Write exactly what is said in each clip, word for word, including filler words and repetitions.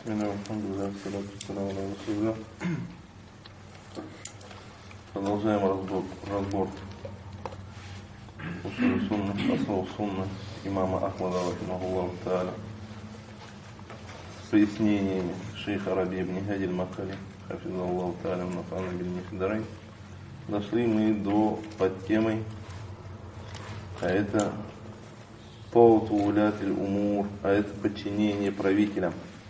Продолжаем разбор, разбор усуль сунна, основ сунна имама Ахмада рахимахуллаху тааля с пояснениями шейха Раби ибн Хади аль-Мадхали хафизаллаху тааля нафана биль-Михдарайн. Дошли мы до под темой, а это тауту улятиль умур, а это подчинение правителям.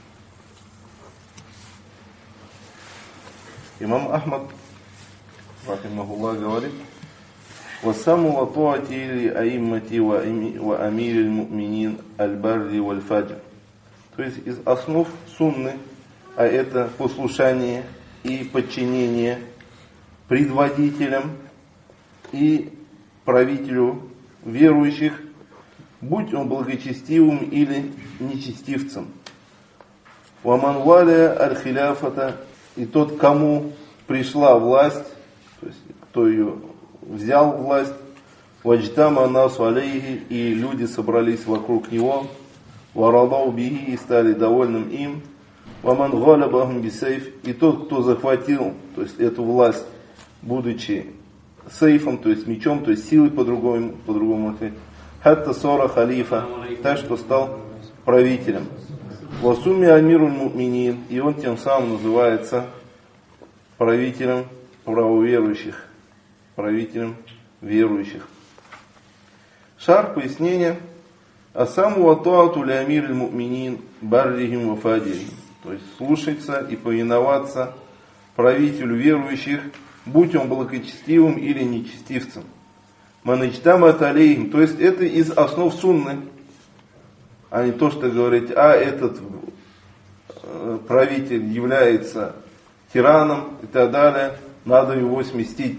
Имам Ахмад рахимахуллах говорит: «Вассаму ва таати ли аиммати ва амириль му'минин аль-барри валь-фаджр». То есть из основ сунны, а это послушание и подчинение предводителям и правителю верующих, будь он благочестивым или нечестивцем. «Ваман валя аль-хиляфата», и тот, кому пришла власть, то есть кто ее взял власть, «Ваджтама насу алейхи», и люди собрались вокруг него, «Варадау бихи», и стали довольным им, «Ваман галабахум бисейф», и тот, кто захватил, то есть эту власть, будучи сейфом, то есть мечом, то есть силой по-другому, по-другому сказать, «Хатта сора халифа», так что стал правителем. «Васуми амируль му'минин», и он тем самым называется правителем правоверующих, правителем верующих. Шар пояснение: «Асаму ва таату ли амируль му'минин баррихим ва фадирихим», то есть слушаться и повиноваться правителю верующих, будь он благочестивым или нечестивцем. «Маничтамат алейхим», то есть это из основ сунны, а не то, что говорить, а этот правитель является тираном и так далее, надо его сместить.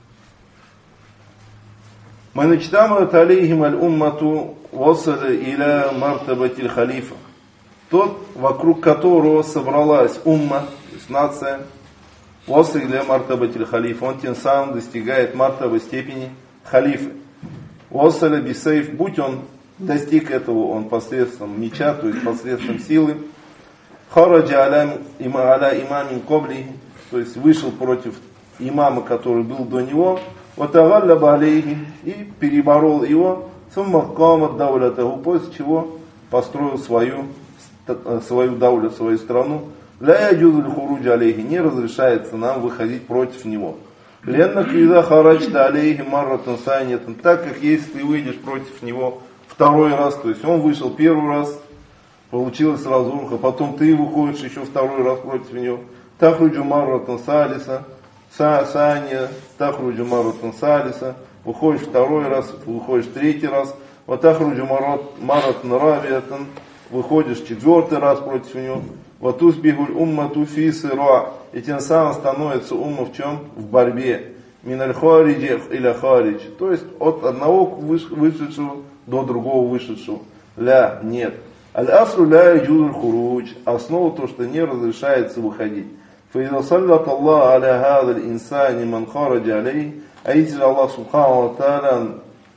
«Маничтамат алейхим аль-уммату васаля иля мартабатиль халифа», тот, вокруг которого собралась умма, то есть нация, васаля иля мартабатиль халифа, он тем самым достигает мартаба степени халифы. «Васаля бисейф», будь он достиг этого он посредством меча, то есть посредством силы. «Хараджа аля имамин кобли», то есть вышел против имама, который был до него, «Ватагалляба алейхи», и переборол его, «Сумма камат даулятаху», после чего построил свою, свою даулю, свою страну. «Ля яджузуль хуруджа алейхи», не разрешается нам выходить против него. «Ленна кида хараджта алейхи марратан сайнятан», так как если ты выйдешь против него второй раз, то есть он вышел первый раз, получилась разруха, потом ты выходишь еще второй раз против него, «Тахруджу марратан салиса», «Саня», «Тахруджу марратан салиса», выходишь второй раз, выходишь третий раз, «Ва тахруджу марратан рабиятан», выходишь четвертый раз против него, «Ва тусбихуль уммату фи сыра», и тем самым становится умма в чем? В борьбе. «Миналь хариджи иля харидж», то есть от одного вышедшего до другого вышедшего. «Ля», нет. «Аль-асру ля яджузуль хурудж», основа то, что не разрешается выходить. «Фаиза саллат Аллах аля хадаль инсани ман хараджа алей», а если Аллах субхану ва тааля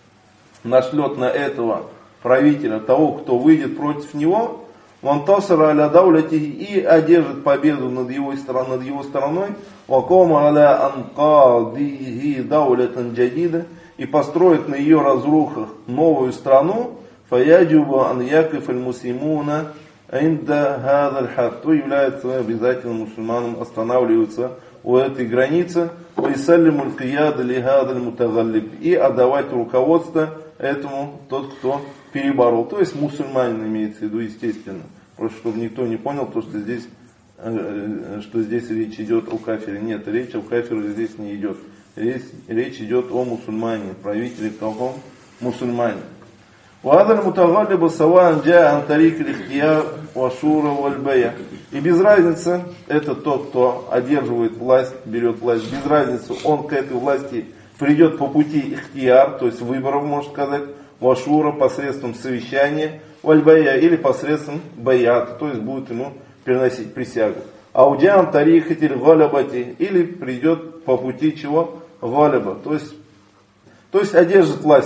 нашлет на этого правителя, того, кто выйдет против него, «Вантасара аля даулятихи», и одержит победу над его, над его стороной, «Вакома аля анкадихи даулятан джадида», и построит на ее разрухах новую страну, «Фаяджуба ан якиф аль-муслимуна инда хадаль хад», то является обязательным мусульманам останавливаться у этой границы, «Вайсаллимуль кияда ли хадаль мутагаллиб», и отдавать руководство этому тот, кто переборол. То есть мусульманин имеется в виду, естественно. Просто чтобы никто не понял, то, что здесь, что здесь речь идет о кафире. Нет, речь о кафире здесь не идет. Речь, речь идет о мусульмане, правителе каком? Мусульмане. «Вадаль мутагаллиба саваан джа ан тарик лихтияр вашура вальбая». И без разницы, это тот, кто одерживает власть, берет власть, без разницы, он к этой власти придет по пути ихтияр, то есть выборов, можно сказать, вашура, посредством совещания, вальбая, или посредством баята, то есть будет ему переносить присягу. «Аудиан тарихатиль галябати», или придет по пути чего? Галяба, то есть, то есть одержит власть.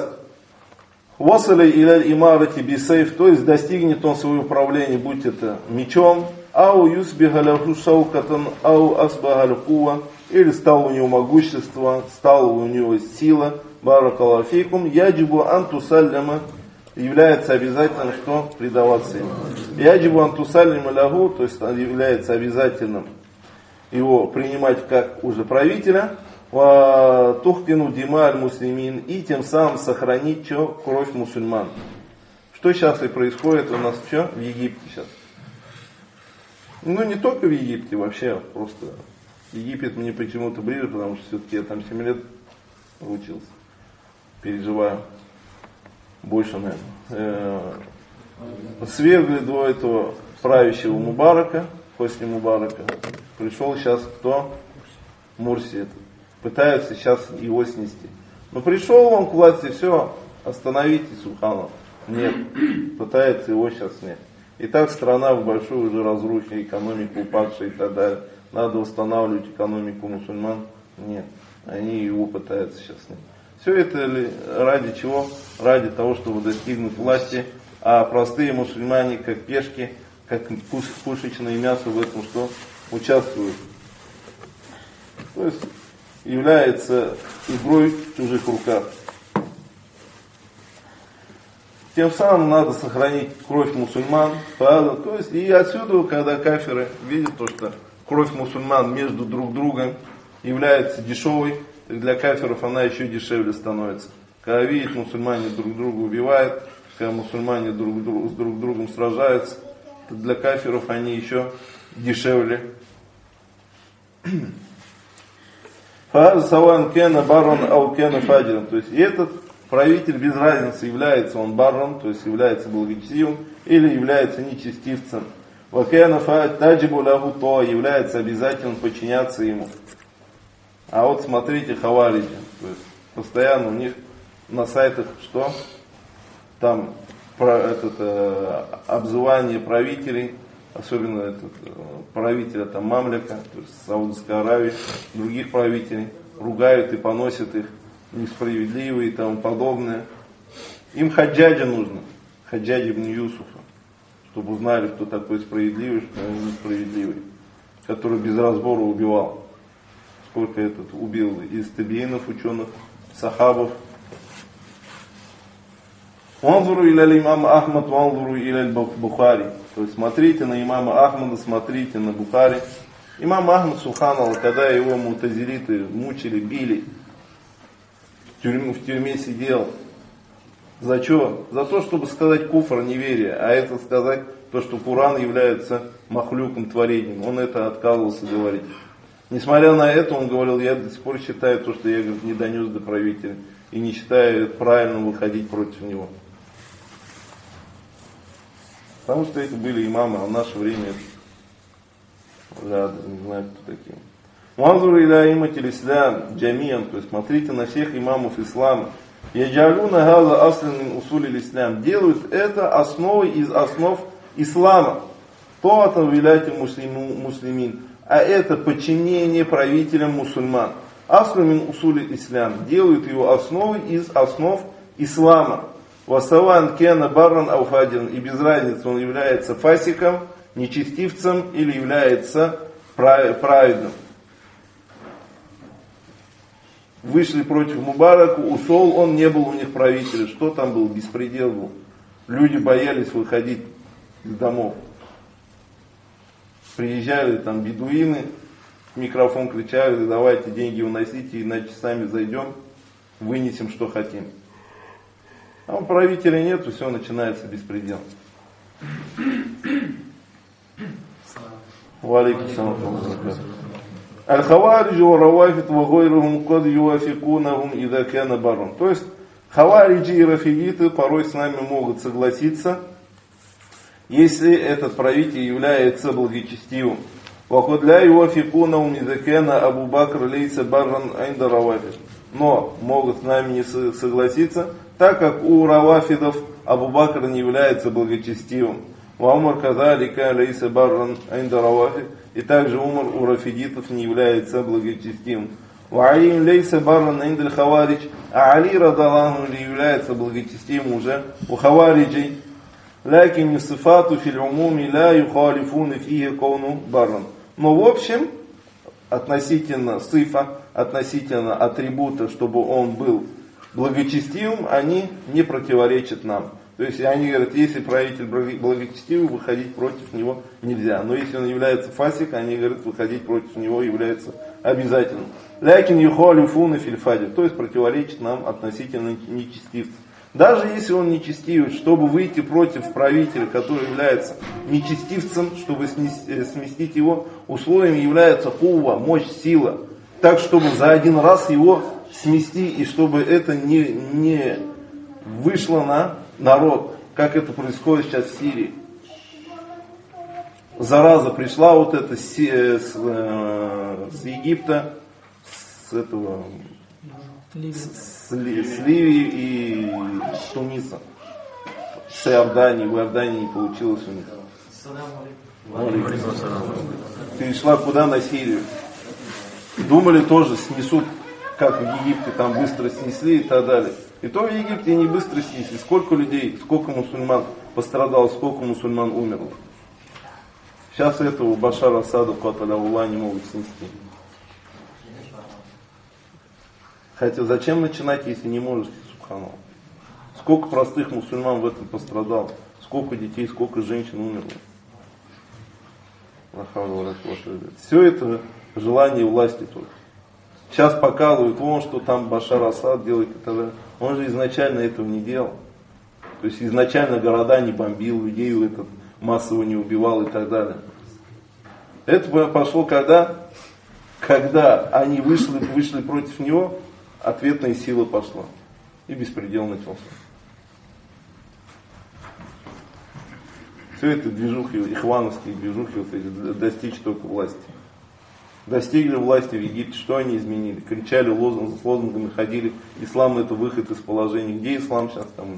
«Васаля иля имарати бисейф», то есть достигнет он своего управления, будь это мечом, ау юсбиха лаху шаукатан, ау асбаха лхува, или стало у него могущество, стала у него сила, баракаллаху фикум, яджибу антусалляма, является обязательным, что предаваться ему. Яджибу антусалляма лаху, то есть является обязательным его принимать как уже правителя, тухтину дима аль-муслимин, и тем самым сохранить что? Кровь мусульман. Что сейчас и происходит у нас что? В Египте сейчас. Ну не только в Египте, вообще просто. Египет мне почему-то ближе, потому что все-таки я там семь лет учился. Переживаю. Больше, наверное. Свергли до этого правящего Мубарака, после Мубарака. Пришел сейчас кто? Мурси. Пытаются сейчас его снести. Но пришел он к власти, все, остановите, субханаллах. Нет, пытается его сейчас снять. И так страна в большой уже разрухе, экономика упадшая и так далее. Надо восстанавливать экономику мусульман. Нет, они его пытаются сейчас снять. Все это ради чего? Ради того, чтобы достигнуть власти, а простые мусульмане, как пешки, как пушечное мясо в этом что? Участвуют. То есть является игрой в чужих руках. Тем самым надо сохранить кровь мусульман. То есть и отсюда, когда кафиры видят то, что кровь мусульман между друг другом является дешевой, для кафиров она еще дешевле становится. Когда видят, мусульмане друг друга убивают, когда мусульмане друг, друг, с друг другом сражаются, то для кафиров они еще дешевле. Саван кена барон ау кена фаджиром. То есть этот правитель без разницы, является он барон, то есть является благочестивым, или является нечестивцем. Вакена таджибу лаху то, является обязательным подчиняться ему. А вот смотрите хавариджи, то есть постоянно у них на сайтах что? Там про этот, э, обзывание правителей, особенно этот, э, правителя там Мамляка, то есть Саудовской Аравии, других правителей, ругают и поносят их, несправедливые и тому подобное. Им хаджаджа нужно, хаджаджа ибн Юсуфа, чтобы узнали, кто такой справедливый, что он несправедливый, который без разбора убивал. Сколько этот убил из табиинов, ученых, сахабов. Ванзуру иля имама Ахмад, ванзуру иля Бухари. То есть смотрите на имама Ахмада, смотрите на Бухари. Имам Ахмад, субханаллах, когда его мутазилиты мучили, били, в тюрьме, в тюрьме сидел. За что? За то, чтобы сказать куфр, неверие, а это сказать то, что Коран является махлюком, творением. Он это отказывался говорить. Несмотря на это, он говорил, я до сих пор считаю то, что я говорит, не донес до правителя. И не считаю правильным выходить против него. Потому что это были имамы, а в наше время да, не знаю, кто такие. Манзур иля иматил ислам джамиян, то есть смотрите на всех имамов ислама. Яджалюна газа аслин мин усулил ислам. Делают это основой из основ ислама. Тоатан виляйте муслимин. А это подчинение правителям мусульман. Аслин мин усулил ислам. Делают его основой из основ ислама. Васаван кена барран ауфадин. И без разницы, он является фасиком, нечестивцем или является праведным. Вышли против Мубарака, ушел, он не был у них правителем. Что там был? Беспредел был. Люди боялись выходить из домов. Приезжали там бедуины, микрофон кричали, давайте деньги уносите, иначе сами зайдем, вынесем, что хотим. А у правителя нету, все, начинается беспредел. Валейкум салам. Аль-Хавариджи ва равафид ва гойрухум кад юафикунахум ида кана барун. То есть хавариджи и рафидиты порой с нами могут согласиться, если этот правитель является благочестивым. Ва ля юафикунахум ида кана Абу Бакр лейса барран инда равафид. Но могут с нами не согласиться, так как у равафидов Абу Бакр не является благочестивым. Ва Умар кадалика лейса барран инда равафид. И также Умар у рафидитов не является благочестивым. Ва Али лейса барран инда хаваридж. А Али радаллаху не является благочестивым уже у хавариджей. лякин сифату фил умуми ла юхалифуна фиhi кауну барран. Но в общем, относительно сифа, относительно атрибута, чтобы он был благочестивым, они не противоречат нам. То есть они говорят, если правитель благочестивый, выходить против него нельзя. Но если он является фасик, они говорят, выходить против него является обязательным. Лякин юхалифуна фил фаджир, то есть противоречит нам относительно нечестивцев. Даже если он нечестивец, чтобы выйти против правителя, который является нечестивцем, чтобы сместить его, условием является кува, мощь, сила. Так, чтобы за один раз его смести, и чтобы это не, не вышло на народ, как это происходит сейчас в Сирии. Зараза пришла вот эта с, с, с Египта, с этого... С, с Ливии и с Туниса. С Иордании. В Иордании не получилось у них. Перешла куда? На Сирию. Думали тоже снесут, как в Египте, там быстро снесли и так далее. И то в Египте не быстро снесли. Сколько людей, сколько мусульман пострадало, сколько мусульман умерло. Сейчас этого Башара Асада, Каталявула, не могут снести. Хотя зачем начинать, если не можете, субханаллах? Сколько простых мусульман в этом пострадало? Сколько детей, сколько женщин умерло? Все это желание власти только. Сейчас показывают, вон, что там Башар Асад делает и так далее. Он же изначально этого не делал. То есть изначально города не бомбил, людей этот массово не убивал и так далее. Это пошло когда? Когда они вышли, вышли против него, ответная сила пошла. И беспредел начался. Все это движухи, ихвановские движухи, вот эти, достичь только власти. Достигли власти в Египте, что они изменили? Кричали лозунг, с лозунгами ходили. Ислам это выход из положения. Где ислам сейчас там?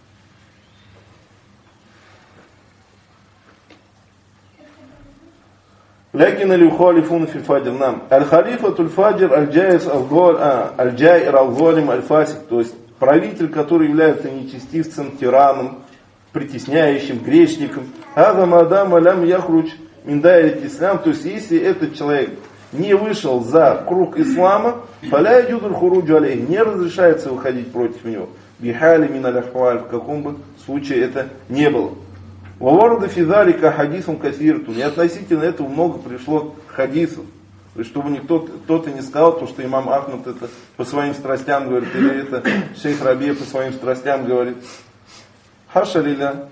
Лякин аль-Ухалифун фи фаджир нам. Аль-Халифа туль-Фаджир аль-Джайр ал-Залим аль-Фасик. То есть правитель, который является нечестивцем, тираном, притесняющим, грешником. Адам Адам алям яхруч миндайрит ислам. То есть если этот человек не вышел за круг ислама, фаля юдуль хуруджу алейх, не разрешается выходить против него. Бихали мин аль-Ахваль, в каком бы случае это не было. Ваварда физалика хадисом кассиртун. И относительно этого много пришло хадисов. То есть, чтобы никто кто-то не сказал, то, что имам Ахмад это по своим страстям говорит, или это шейх Раби по своим страстям говорит. Хаша лиля.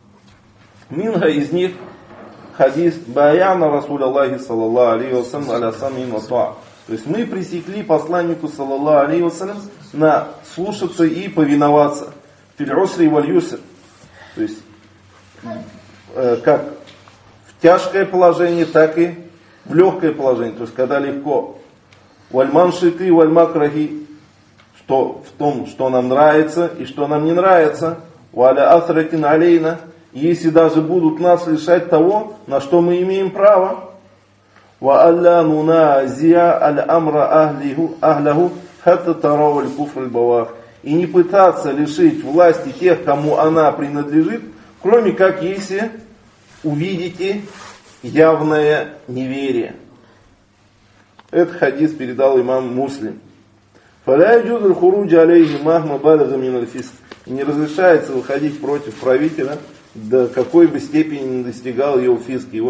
Минга из них хадис баяна Расуля Аллахи саллаллаху алейхи ва саллям аля самин ва туа. То есть мы пресекли посланнику саллаллаху алейхи ва саллям на слушаться и повиноваться. Фил усри валь юср. То есть как в тяжкое положение, так и в легкое положение, то есть когда легко. Вальман шиты, вальмакрахи, что в том, что нам нравится и что нам не нравится. Валя асракин алейна, если даже будут нас лишать того, на что мы имеем право. Ва алла нуназия аль амра ахляху хатта тарау аль куфр аль бавах. И не пытаться лишить власти тех, кому она принадлежит, кроме как если увидите явное неверие. Этот хадис передал имам Муслим. «Фаля юджуду аль-хуруджу алейхи махма балага мин аль-фиск». И не разрешается выходить против правителя, до какой бы степени не достигал его фиск, его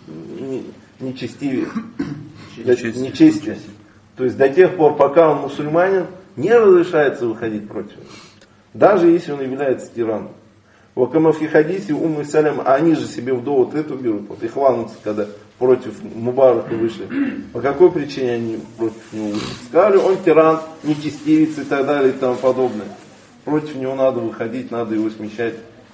нечестивее, нечестие. То есть до тех пор, пока он мусульманин, не разрешается выходить против него. Даже если он является тираном. В Акамафи хадисе Умму Салям, а они же себе в довод эту берут. Вот ихванцы, когда против Мубарака вышли. По какой причине они против него вышли? Сказали, он тиран, нечестивец и так далее и тому подобное. Против него надо выходить, надо его смещать.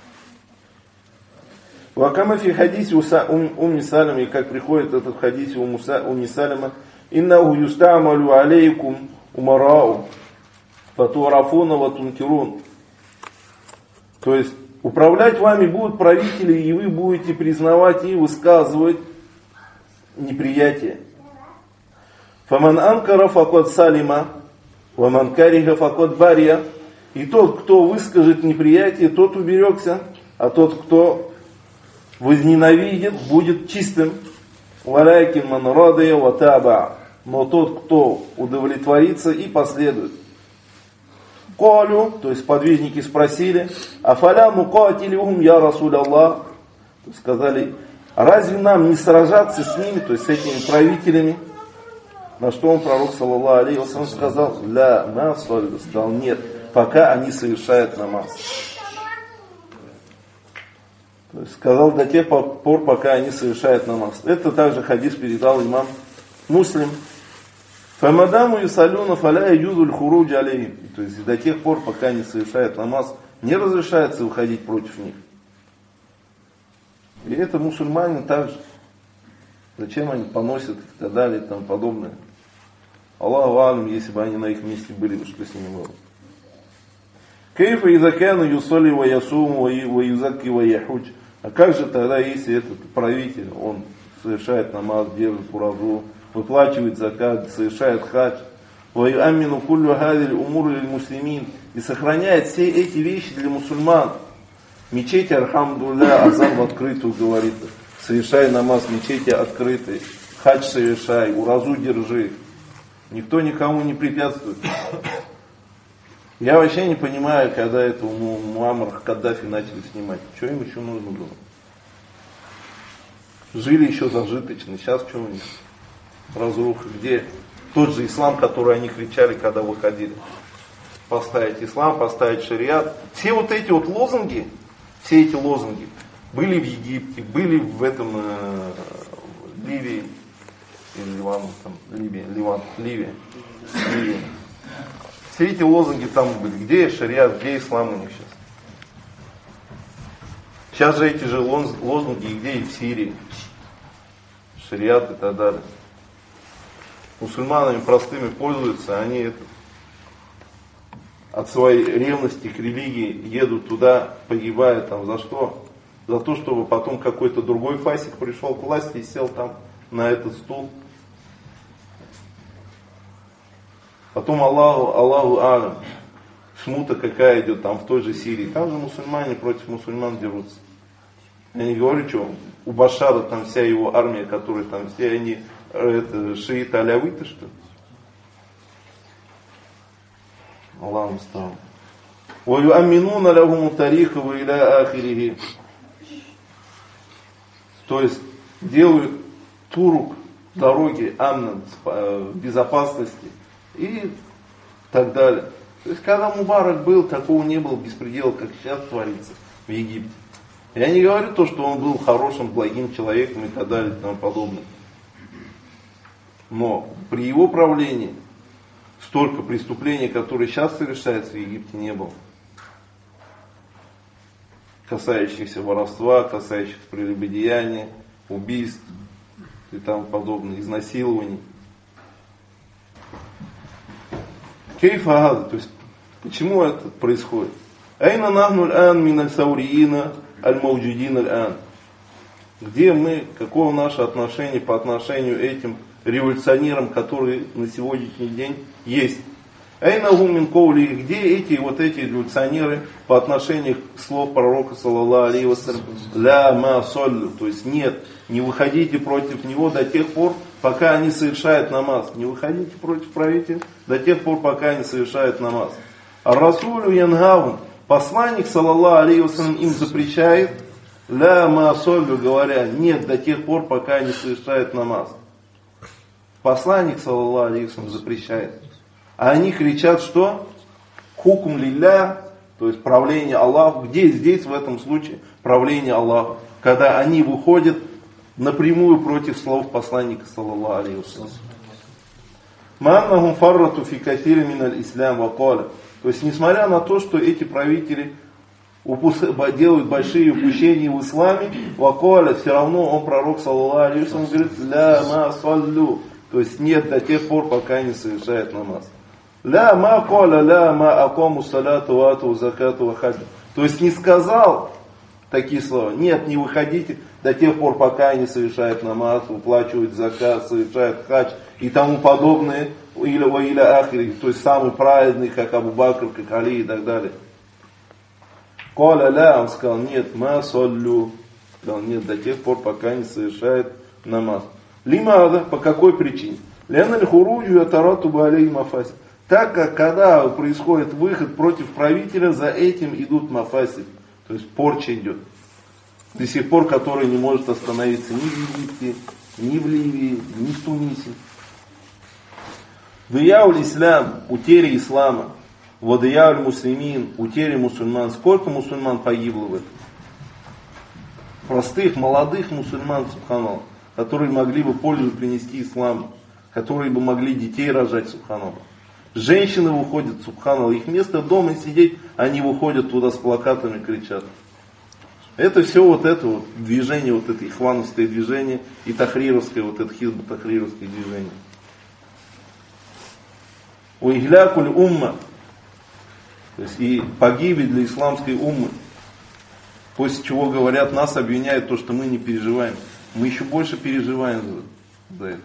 В Акамафи хадисе Умми Салям, и как приходит этот хадис Умми Саляма, «Иннаху юстамалю алейкум умарау, фатуарафуна ва тункирун». То есть, управлять вами будут правители, и вы будете признавать и высказывать неприятие. Фаман анкара факот салима, ваман кариха факот бария. И тот, кто выскажет неприятие, тот уберегся а тот, кто возненавидит, будет чистым. Валякин ман радия ва таба. Но тот, кто удовлетворится и последует. Колю, то есть подвижники спросили, афаля мукатилюхум я Расуль Аллах. Сказали, разве нам не сражаться с ними, то есть с этими правителями? На что он, пророк, саллаллаху алейхи ва саллям, сказал, ля ма саллю, сказал, нет, пока они совершают намаз. То есть сказал до тех пор, пока они совершают намаз. Это также хадис передал имам Муслим. Фамадаму юсалюна фаля юзуль хуруджа алейхим. То есть до тех пор, пока они совершают намаз, не разрешается выходить против них. И это мусульмане также. Зачем они поносят и так далее и тому подобное. Аллаху алям, если бы они на их месте были, что с ними было. Кейфа изакяну юсоли ва ясуму ва юзаки ва яхудж. А как же тогда, если этот правитель, он совершает намаз, держит уразу, выплачивает закат, совершает хадж, ва юаммину куллю хадиль умур лиль муслимин, и сохраняет все эти вещи для мусульман. Мечети, архамдулля, азан в открытую говорит, совершай намаз, мечети открытый, хадж совершай, уразу держи. Никто никому не препятствует. Я вообще не понимаю, когда это Муаммар Каддафи начали снимать. Что им еще нужно было? Жили еще зажиточно. Сейчас что у них? Разруха. Где тот же ислам, который они кричали, когда выходили? Поставить ислам, поставить шариат. Все вот эти вот лозунги, все эти лозунги были в Египте, были в этом э, Ливии, или Ливан, там, Ливия, Ливан, Ливия, Ливия. Все эти лозунги там были. Где шариат, где ислам у них сейчас? Сейчас же эти же лозунги, где и в Сирии. Шариат и так далее. Мусульманами простыми пользуются, они это, от своей ревности к религии едут туда, погибают там за что? За то, чтобы потом какой-то другой фасик пришел к власти и сел там на этот стул. Потом Аллаху, Аллаху алям, смута какая идет там в той же Сирии. Там же мусульмане против мусульман дерутся. Я не говорю, что у Башара там вся его армия, которая там все они это, шииты алявиты, что ли? Аллах муста'ан. Ва юамминуна лахуму тариху ва иля ахирихи. То есть делают турук, дороги, амна, безопасности и так далее. То есть когда Мубарак был, такого не было беспредела, как сейчас творится в Египте. Я не говорю то, что он был хорошим, благим человеком и так далее и тому подобное. Но при его правлении столько преступлений, которые сейчас совершаются в Египте, не было. Касающихся воровства, касающихся прелюбодеяния, убийств и тому подобное, изнасилований. Кейфа, то есть почему это происходит? Айна нахну аль-ан мин аль-сауриина аль-мауджудин аль-ан. Где мы, какое наше отношение по отношению к этим революционерам, которые на сегодняшний день есть? Айна гум мин коули, где эти вот эти революционеры по отношению к слов пророка саллаллаху алейхи ва саллям, ля ма соллю, то есть нет, не выходите против него до тех пор, пока они совершают намаз. Не выходите против правителя до тех пор, пока они совершают намаз. А Расулю янгавун, посланник саллаллаху алейхи ва саллям им запрещает, ля ма соллю, говоря, нет до тех пор, пока они совершают намаз. Посланник саллаллаху алейхи ва саллям запрещает. А они кричат, что? Хукм лилля, то есть правление Аллаху. Где здесь в этом случае правление Аллаху? Когда они выходят напрямую против слов посланника саллаллаху алейхи ва саллям. Маннахум фаррату фи кафири миналь ислам ва каля. То есть несмотря на то, что эти правители делают большие упущения в исламе, ва каля, все равно он, пророк саллаллаху алейхи ва саллям, говорит, ля ма саллю. То есть нет до тех пор, пока не совершает намаз. Ля ма коля, ля ма акому саляту вату закату вахаджа. То есть не сказал такие слова. Нет, не выходите до тех пор, пока они совершают намаз, уплачивают закат, совершают хадж и тому подобное. Или ва иля ахири, то есть самый праведный, как Абу Бакр, как Али и так далее. Каля ля, он сказал, нет, ма соллю. Сказал, нет, до тех пор, пока не совершает намаз. Лимада, по какой причине? Ляналь хуруджу ятарату балей мафасид. Так как когда происходит выход против правителя, за этим идут мафасид. То есть порча идет. До сих пор, который не может остановиться ни в Египте, ни в Ливии, ни в Тунисе. Дияуль ислам, утеря ислама. Вадияуль муслимин, утеря мусульман. Сколько мусульман погибло в этом? Простых, молодых мусульман, субханаллах, которые могли бы пользу принести исламу, которые бы могли детей рожать, субханаллах. Женщины выходят, субханаллах, их место дома сидеть, они выходят туда с плакатами, кричат. Это все вот это вот движение, вот это ихвановское движение и тахрировское, вот это хизбо-тахрировское движение. Уихлякуль умма, то есть и погибель для исламской уммы. После чего говорят, нас обвиняют то, что мы не переживаем. Мы еще больше переживаем за, за это.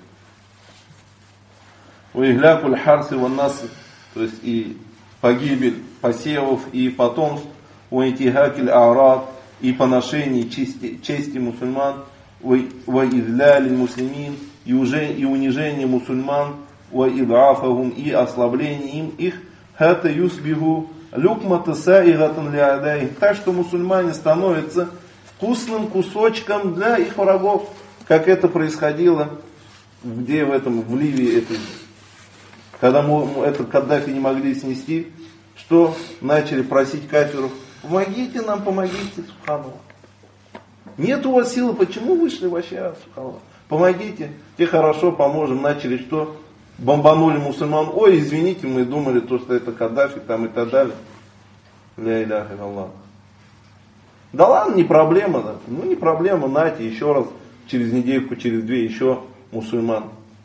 Уихлякуль харси ван нас, то есть и погибель посевов и потомств. Уайтихакиль арат, и поношение чести, чести мусульман. Уаидляли муслимин, и унижение мусульман. Уаидрафахум, и ослабление им их. Хата юсбиху люкмата саигатан ляадай. Так что мусульмане становятся вкусным кусочком для их врагов. Как это происходило, где в этом, в Ливии, это, когда мы, это Каддафи не могли снести, что начали просить кафиров, помогите нам, помогите, субханаллах. Нет у вас силы, почему вышли вообще, субханаллах? Помогите, те хорошо, поможем, начали что? Бомбанули мусульман, ой, извините, мы думали, то, что это Каддафи там и так далее. Ля иляха илlallah. Да ладно, не проблема, да. Ну не проблема, нате, еще раз, через недельку, через две, еще мусульман.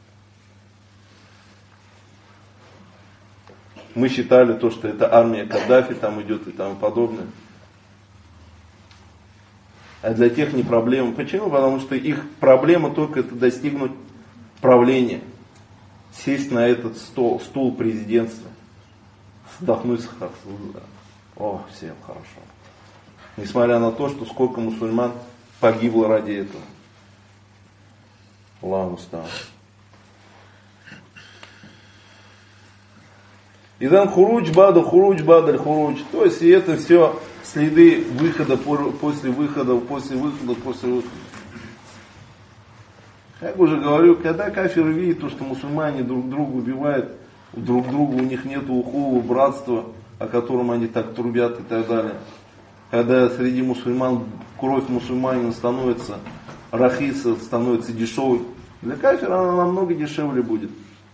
Мы считали то, что это армия Каддафи там идет и тому подобное. А для тех не проблема. Почему? Потому что их проблема только это достигнуть правления. Сесть на этот стол, стул президентства, вдохнуть с О, всем хорошо. Несмотря на то, что сколько мусульман погибло ради этого. Аллаху устал. Идан хурудж бада хурудж бада хурудж. То есть и это все следы выхода после выхода, после выхода, после выхода. Как уже говорю, когда кафиры видят то, что мусульмане друг друга убивают, друг друга, у них нет ухува, братства, о котором они так трубят и так далее. Когда среди мусульман кровь мусульманина становится рахиса, становится дешевой, для кафира она намного дешевле будет.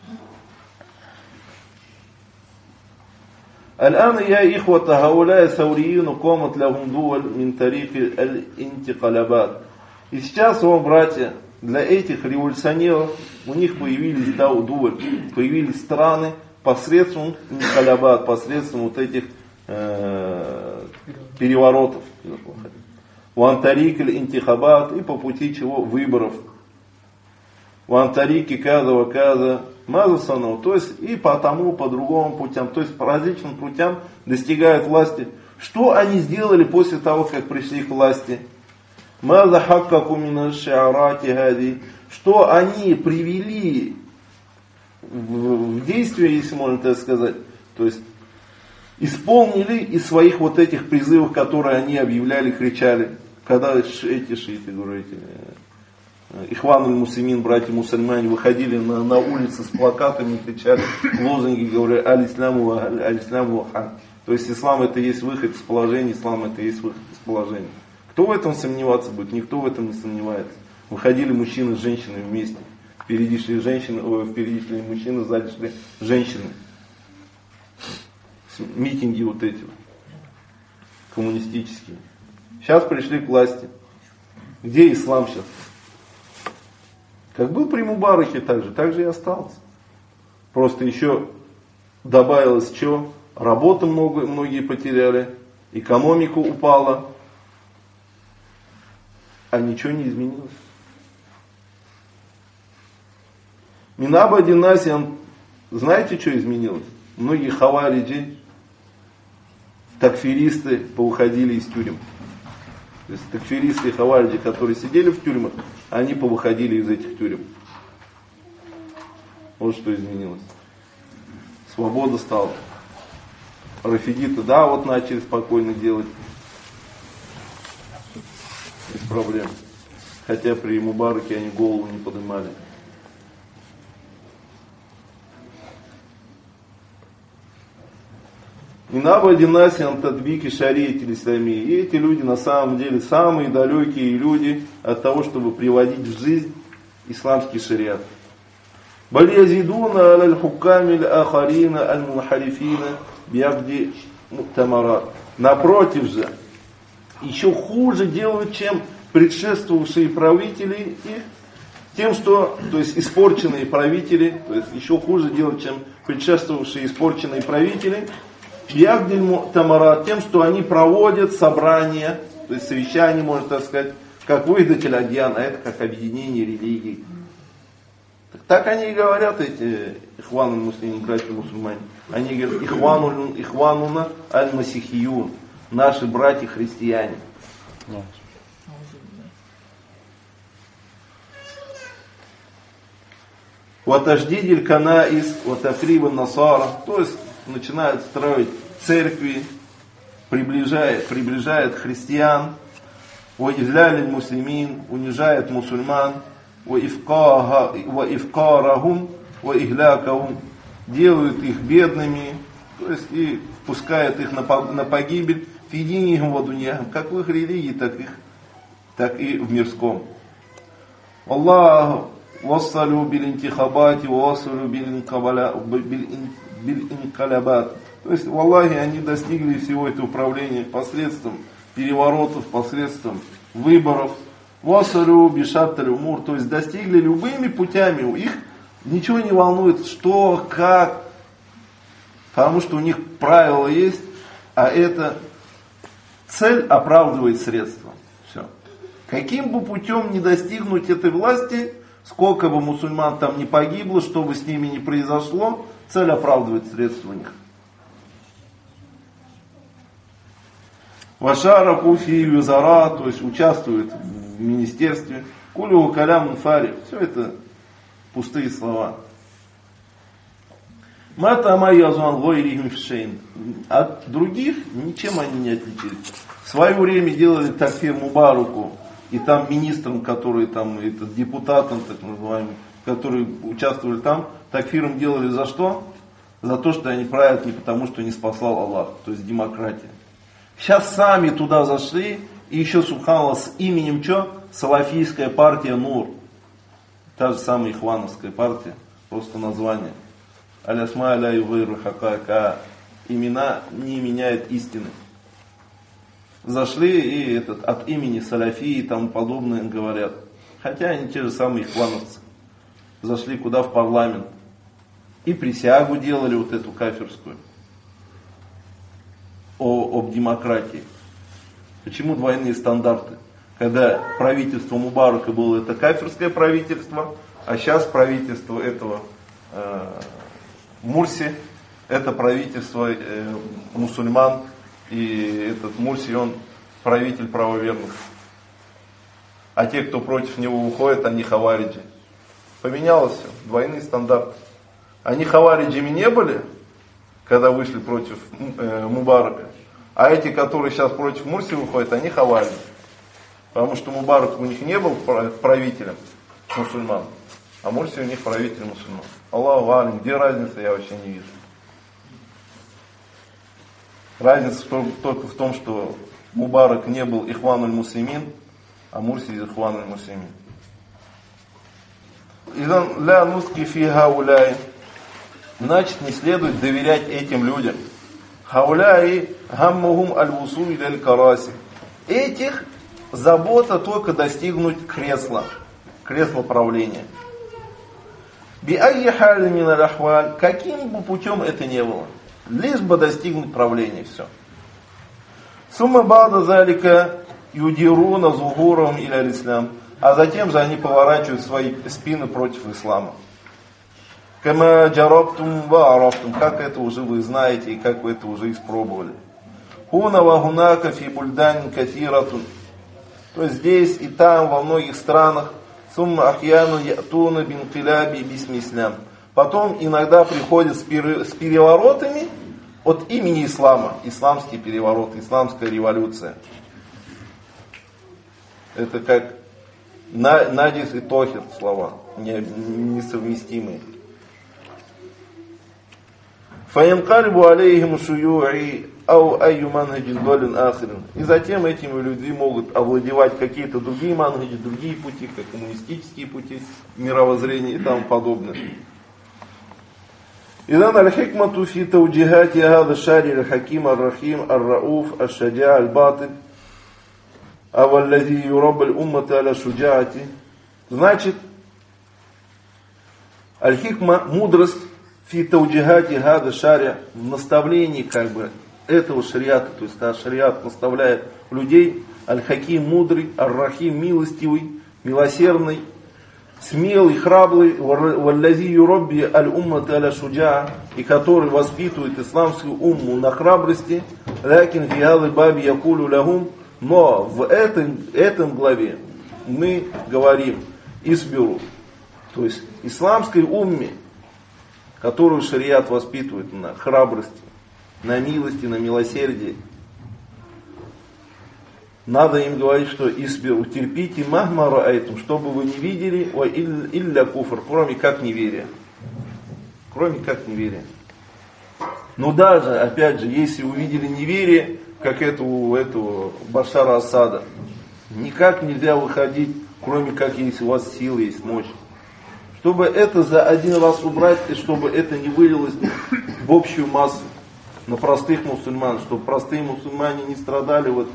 الآن يا إخوة هؤلاء الثوريين قامت لهم دول من طريق الانتقالات. И сейчас, о братья, для этих революционеров у них появились дуль, появились страны посредством инкалябат, посредством вот этих э, переворотов. Уантарик или интихабат, и по пути чего? Выборов. Уантарики каза ваказа мазасанов, то есть и по тому, по другому путям, то есть по различным путям достигают власти. Что они сделали после того, как пришли к власти? Маза хаккаку мина шиарати хади, что они привели в, в действие, если можно так сказать, то есть исполнили из своих вот этих призывов, которые они объявляли, кричали, когда эти шииты, говорю, эти ихван муслимин, братья мусульмане, выходили на, на улицы с плакатами, кричали лозунги, говоря, аль-исламу, аль-исламу хан. То есть ислам это есть выход из положения, ислам это есть выход из положения. Кто в этом сомневаться будет? Никто в этом не сомневается. Выходили мужчины с женщиной вместе. Впереди шли женщины, ой, впереди шли мужчины, сзади шли женщины. Митинги вот эти вот, коммунистические. Сейчас пришли к власти. Где ислам сейчас? Как был при Мубараке, так же, так же и остался. Просто еще добавилось что? Работу много, многие потеряли, экономика упала, а ничего не изменилось. Минаба Динасиан, знаете, что изменилось? Многие хавариджи, такфиристы повыходили из тюрем. То есть такфиристы и хавариджи, которые сидели в тюрьмах, они повыходили из этих тюрем. Вот что изменилось. Свобода стала. Рафидиты, да, вот начали спокойно делать. Без проблем. Хотя при Мубараке они голову не поднимали. Минабадинаси антадбики шариати ислами. И эти люди на самом деле самые далекие люди от того, чтобы приводить в жизнь исламский шариат. Бальязидуна аль-хукамиль ахарина аль-мунхарифина биабди муктамарат. Напротив же, еще хуже делают, чем предшествовавшие правители их, тем, что, то есть испорченные правители, то есть еще хуже делают, чем предшествовавшие испорченные правители, биабди муктамарат, тем, что они проводят собрания, то есть совещания, можно так сказать, как выдатель адьян, а это как объединение религий. Так они и говорят, эти ихваны муслимин, братья мусульмане. Они говорят, ихвану, ихвануна аль-масихиюн, наши братья-христиане. Ватаждидиль канаис, ватахрибан насара. То есть начинают строить церкви, приближает, приближает христиан, ваизлялиль муслимин, унижает мусульман, ваифкарахум, ваихлякахум, делают их бедными, то есть и впускают их на погибель, фидинихум вадуньяхам, как в их религии, так, их, так и в мирском. Аллаху вассалю билинтихабати, вассалю билинкалябат. То есть в Аллахе они достигли всего этого управления посредством переворотов, посредством выборов. Вассалю бишатталю мур, то есть достигли любыми путями, у их ничего не волнует, что, как, потому что у них правила есть, а это цель оправдывает средства. Все. Каким бы путем не достигнуть этой власти, сколько бы мусульман там не погибло, что бы с ними ни произошло, цель оправдывает средства у них. Вашара куфи юзара, то есть участвует в министерстве. Кулю калям фари. Все это пустые слова. Мата майязуан гойрихим фшейн. От других ничем они не отличились. В свое время делали такфир Мубараку, и там министрам, которые там, этот, депутатам, так называемым, которые участвовали там, такфиром делали за что? За то, что они правят не потому, что не спасал Аллах, то есть демократия. Сейчас сами туда зашли, и еще, субханаллах, с именем что? Салафийская партия Нур. Та же самая ихвановская партия, просто название. Алясма аля ювейру хакака. Имена не меняют истины. Зашли и этот, от имени Салафии и тому подобное говорят. Хотя они те же самые ихвановцы. Зашли куда? В парламент. И присягу делали вот эту кафирскую. О, об демократии. Почему двойные стандарты? Когда правительство Мубарака было это кафирское правительство, а сейчас правительство этого э, Мурси, это правительство э, мусульман, и этот Мурси, он правитель правоверных. А те, кто против него уходит, они хавариджи. Поменялось все, двойные стандарты. Они хавариджами не были, когда вышли против э, Мубарака. А эти, которые сейчас против Мурси выходят, они хавариджи. Потому что Мубарак у них не был правителем мусульман, а Мурси у них правитель мусульман. Аллаху алим, где разница, я вообще не вижу. Разница только в том, что Мубарак не был ихвануль муслимин, а Мурси ихвануль муслимин. Ля нуски фи хауляй. Значит, не следует доверять этим людям. Хауляй гаммухум аль-вусу или аль-караси. Этих забота только достигнуть кресла, кресла правления. Би-айи халь мин аль-ахваль. Каким бы путем это ни было, лишь бы достигнуть правления, все. Сумма бада залика юдируна зухурам или аль-ислам. А затем же они поворачивают свои спины против ислама. Кама джарабтум ва арафтум. Как это уже вы знаете и как вы это уже испробовали. Хуна ва гунака фи бульдан катиратун. То есть здесь и там, во многих странах. Сумма ахьяну ятуна бин киляби бисмислям. Потом иногда приходят с переворотами от имени ислама. Исламский переворот, исламская революция. Это как надис и тохир слова, несовместимые. Фаянкальбу алейхим шуюи ау айю манхаджин долин ахрин. И затем этими людьми могут овладевать какие-то другие манхаджи, другие пути, как коммунистические пути, мировоззрения и тому подобное. إذن الحكمة في توجيهات هذا الشارع الحكيم الرحيم الرؤوف الشجاع الباطن أو الذي يربى الأمة على شجاعته. Значит, аль-хикма, мудрость, фи тауджихати хада шаря, в наставлении как бы этого шариата, то есть да, шариат наставляет людей, аль-хаким мудрый, ар-рахим милостивый, милосердный, смелый, храбрый, валлази юробби аль-уммата аля шуджа, и который воспитывает исламскую умму на храбрости, лякин фи хаза баби якулу лахум, но в этом, этом главе мы говорим исбиру, то есть исламской умме, которую шариат воспитывает на храбрости, на милости, на милосердии. Надо им говорить, что исбиру, терпите махма раайтум, чтобы вы не видели, ва илля куфр, кроме как неверия. Кроме как неверия. Но даже, опять же, если увидели неверие, как это у этого Башара Асада, никак нельзя выходить, кроме как если у вас сила есть, мощь. Чтобы это за один раз убрать, и чтобы это не вылилось в общую массу, на простых мусульман, чтобы простые мусульмане не страдали. Вот.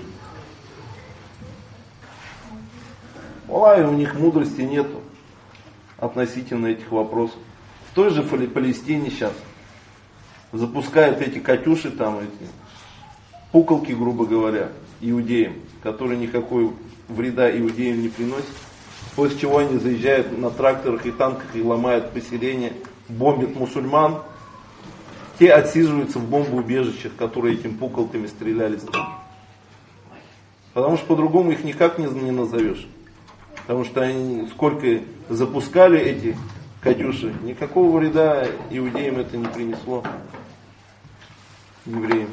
Аллахи, у них мудрости нету относительно этих вопросов. В той же Палестине сейчас запускают эти катюши, там эти пуколки, грубо говоря, иудеям, которые никакой вреда иудеям не приносят. После чего они заезжают на тракторах и танках и ломают поселение, бомбят мусульман. Те отсиживаются в бомбоубежищах, которые этим пуколками стрелялись. Потому что по-другому их никак не, не назовешь. Потому что они сколько запускали эти катюши, никакого вреда иудеям это не принесло. Евреям.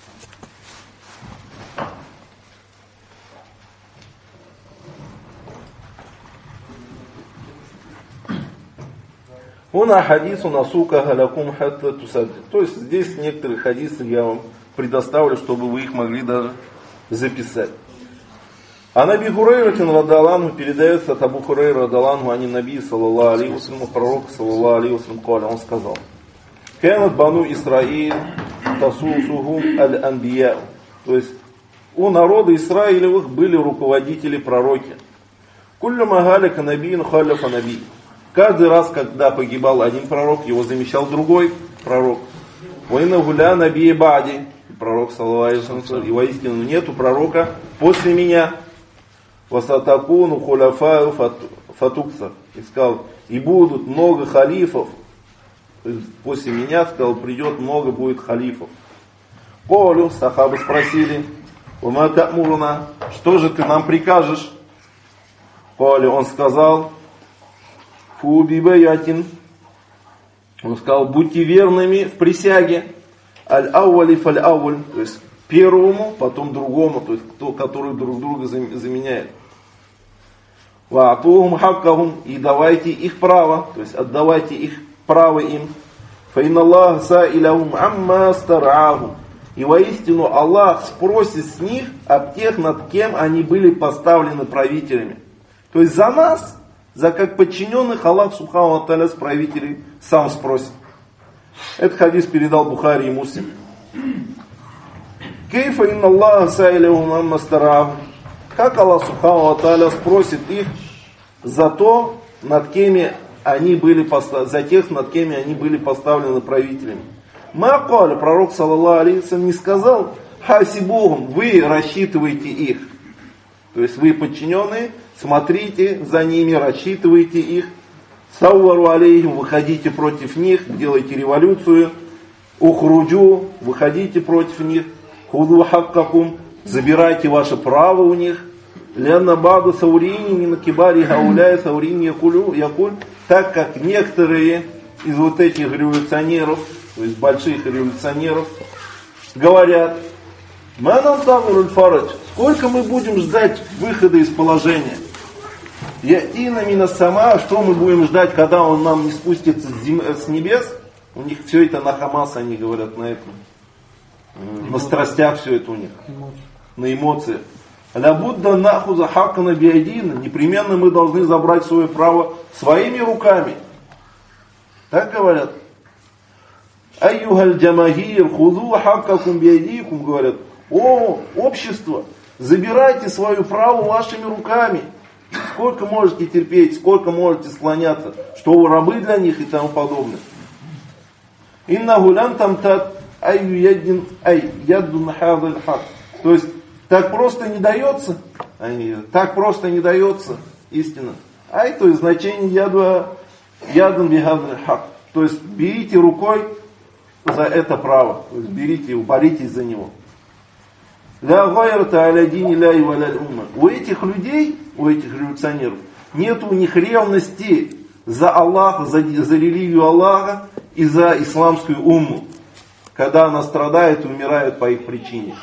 Уна хадису насука галякум хатта тусадди. То есть здесь некоторые хадисы я вам предоставлю, чтобы вы их могли даже записать. А Наби Хурейратин радаланху передается от Абу Хурейра радаланху, ани Наби саллаллаху алейхи вассалям, пророк саллаллаху алейхи вассалям, коля, он сказал: Кэнат бану Исраиль тасусухум аль-анбия. То есть у народа Исраилевых были руководители пророки. Куллю магалика набиин халяфа наби. Каждый раз, когда погибал один пророк, его замещал другой пророк. Война гуля наби бади. Пророк саллаллаху алейхи вассалям, и воистину нету пророка после меня. Васатакуну хуляфаю фатукса. И сказал, и будут много халифов. После меня, сказал, придет много будет халифов. Колю, сахабы спросили, ума та'муруна, что же ты нам прикажешь? Колю, он сказал, фуби баятин. Он сказал, будьте верными в присяге. Аль-ауали фаль-ауль. То есть первому, потом другому, то есть кто, который друг друга заменяет. Ва'атухум хаккахум, и давайте их право, то есть отдавайте их право им. Фаинна Аллах са'илахум амма стар'ахум. И воистину Аллах спросит с них об тех, над кем они были поставлены правителями. То есть за нас, за как подчиненных, Аллах субхану ва тааля с правителей сам спросит. Этот хадис передал Бухари и Муслим. Кейфа инна Аллах са'илахум амма стар'ахум. Как Аллах субхану ва тааля спросит их за то, над кем они были постав... за тех, над кем они были поставлены правителями. Мaqala, пророк саллаллаху алейхи вассалям не сказал, хасибухум, вы рассчитываете их. То есть вы подчиненные, смотрите за ними, рассчитывайте их. Сауару алейхим, выходите против них, делайте революцию. Ухруджу, выходите против них. худу хаккакум, забирайте ваше право у них. Ляна баду саурини мин кибари гауляй саурини якулю якуль, так как некоторые из вот этих революционеров, то есть больших революционеров, говорят: манам тамуруль фарадж, сколько мы будем ждать выхода из положения? Ятина мина сама, что мы будем ждать, когда он нам не спустится с, зем... с небес? У них все это на Хамас, они говорят, на этом. Эмоции. На страстях все это у них. Эмоции. На эмоциях. Лябудда нахуза хаккана биадина. Непременно мы должны забрать свое право своими руками. Так говорят. Айюгаль джамагир худу хаккакум биадикум, говорят. О, общество, забирайте свое право вашими руками. Сколько можете терпеть, сколько можете склоняться, что вы рабы для них и тому подобное. Инна гулян там тат айю яддин ай яддун хадаль хак. То есть так просто не дается, так просто не дается истина. Ай, то есть значение яду яддун бихадаль хак. То есть берите рукой за это право, то есть берите его, боритесь за него. У этих людей, у этих революционеров, нет у них ревности за Аллаха, за, за религию Аллаха и за исламскую умму, когда она страдает и умирает по их причине.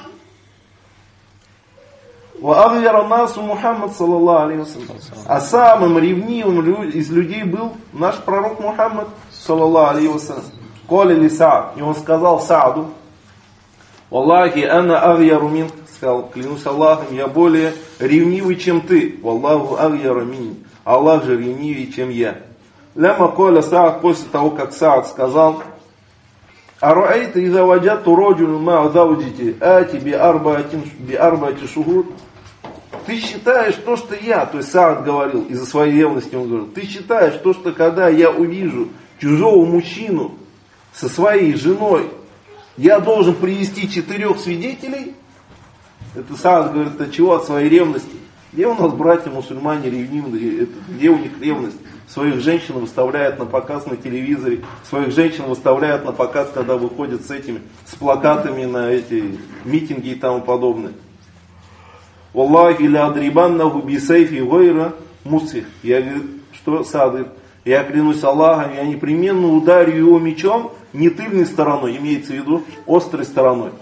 А самым ревнивым из людей был наш пророк Мухаммад, саллаллаху алейхи вассалям. Коля ли Саад, и он сказал Сааду: Валлахи, ана агьяру мин, сказал, клянусь Аллахом, я более ревнивый, чем ты. Валлаху агьяру мин, Аллах же ревнивее, чем я. Ляма коля Саад, после того, как Саад сказал: Аруайта иза ваджату роджулю ма зауджити, ати би арбати шухур. Ты считаешь то, что я, то есть Саад говорил, из-за своей ревности он говорил, ты считаешь то, что когда я увижу чужого мужчину со своей женой, я должен привести четырех свидетелей? Это Саад говорит, от чего? От своей ревности. Где у нас братья-мусульмане ревнивые? Где у них ревность? Своих женщин выставляют на показ на телевизоре, своих женщин выставляют на показ, когда выходят с этими, с плакатами на эти митинги и тому подобное. Валлахи ля адрибаннаху бисайфи гойра мусих. Я говорю, что Саад? Я клянусь Аллахом, я непременно ударю его мечом, не тыльной стороной, имеется в виду острой стороной.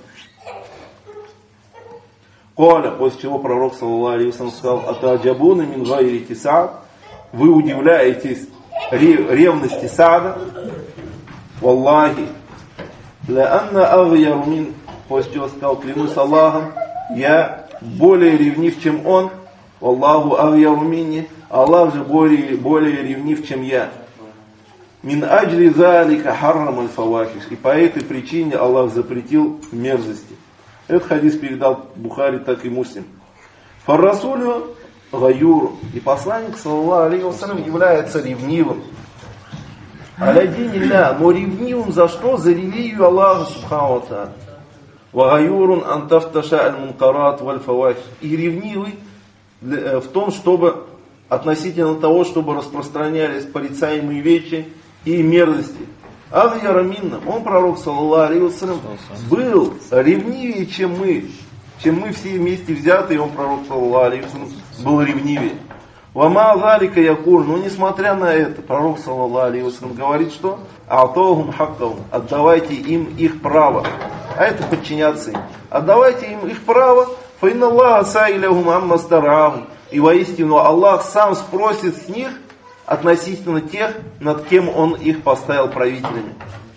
Коля, после чего пророк, саллаллаху алейхи вассалям, сказал: Атаджабуна мин гайри Саад, вы удивляетесь ревности Саада. Валлахи, ля анна агьяру мин, после чего сказал: клянусь Аллахом, я более ревнив, чем он. Валлаху агьяру минни, Аллах же более, более ревнив, чем я. Мин аджри залика харрам аль-фавахиш. И по этой причине Аллах запретил мерзости. Этот хадис передал Бухари, так и Муслим. Фар-расулю гаюру. И посланник, саллаллаху алейхи вассалям, является ревнивым. Аля-дин илля, но ревнивым за что? За религию Аллаха субхану ва тааля. Ва гаюрун антафташа аль-мункарат валь-фавахиш. И ревнивый в том, чтобы относительно того, чтобы распространялись порицаемые вещи и мерзости. Агьяра минна, он, пророк, саллаллаху алейхи вассалям, был ревнивее, чем мы, чем мы все вместе взятые, он, пророк, саллаллаху алейхи вассалям, был ревнивее. Вама залика якур, но несмотря на это, пророк, саллаллаху алейхи вассалям, говорит, что алтохум хаккахум, отдавайте им их право, а это подчиняться им. Отдавайте им их право, фаинна Аллаха саиляхум амма старахум. И воистину Аллах сам спросит с них относительно тех, над кем Он их поставил правителями.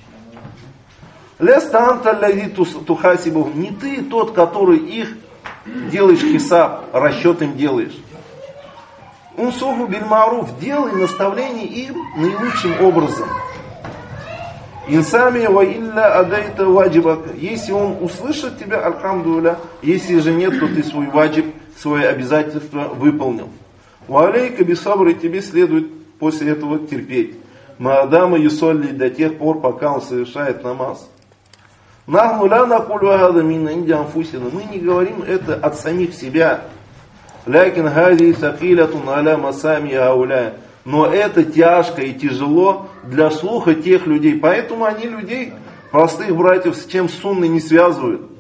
Леста анта лязи тухасибух. Не ты тот, который их делаешь хисаб, расчет им делаешь. Унсуху биль маруф. Делай наставление им наилучшим образом. Инсами ва илля адайта ваджибак. Если он услышит тебя, альхамдулилля. Если же нет, то ты свой ваджиб, свое обязательство выполнил. Ва алейка бисабри, тебе следует после этого терпеть. Маадама юсолли, до тех пор, пока он совершает намаз. Нахну ля накулю агада мин инди анфусина. Мы не говорим это от самих себя. Лякин хази сакилятун аля масами ауля. Но это тяжко и тяжело для слуха тех людей. Поэтому они людей, простых братьев, с чем сунны не связывают.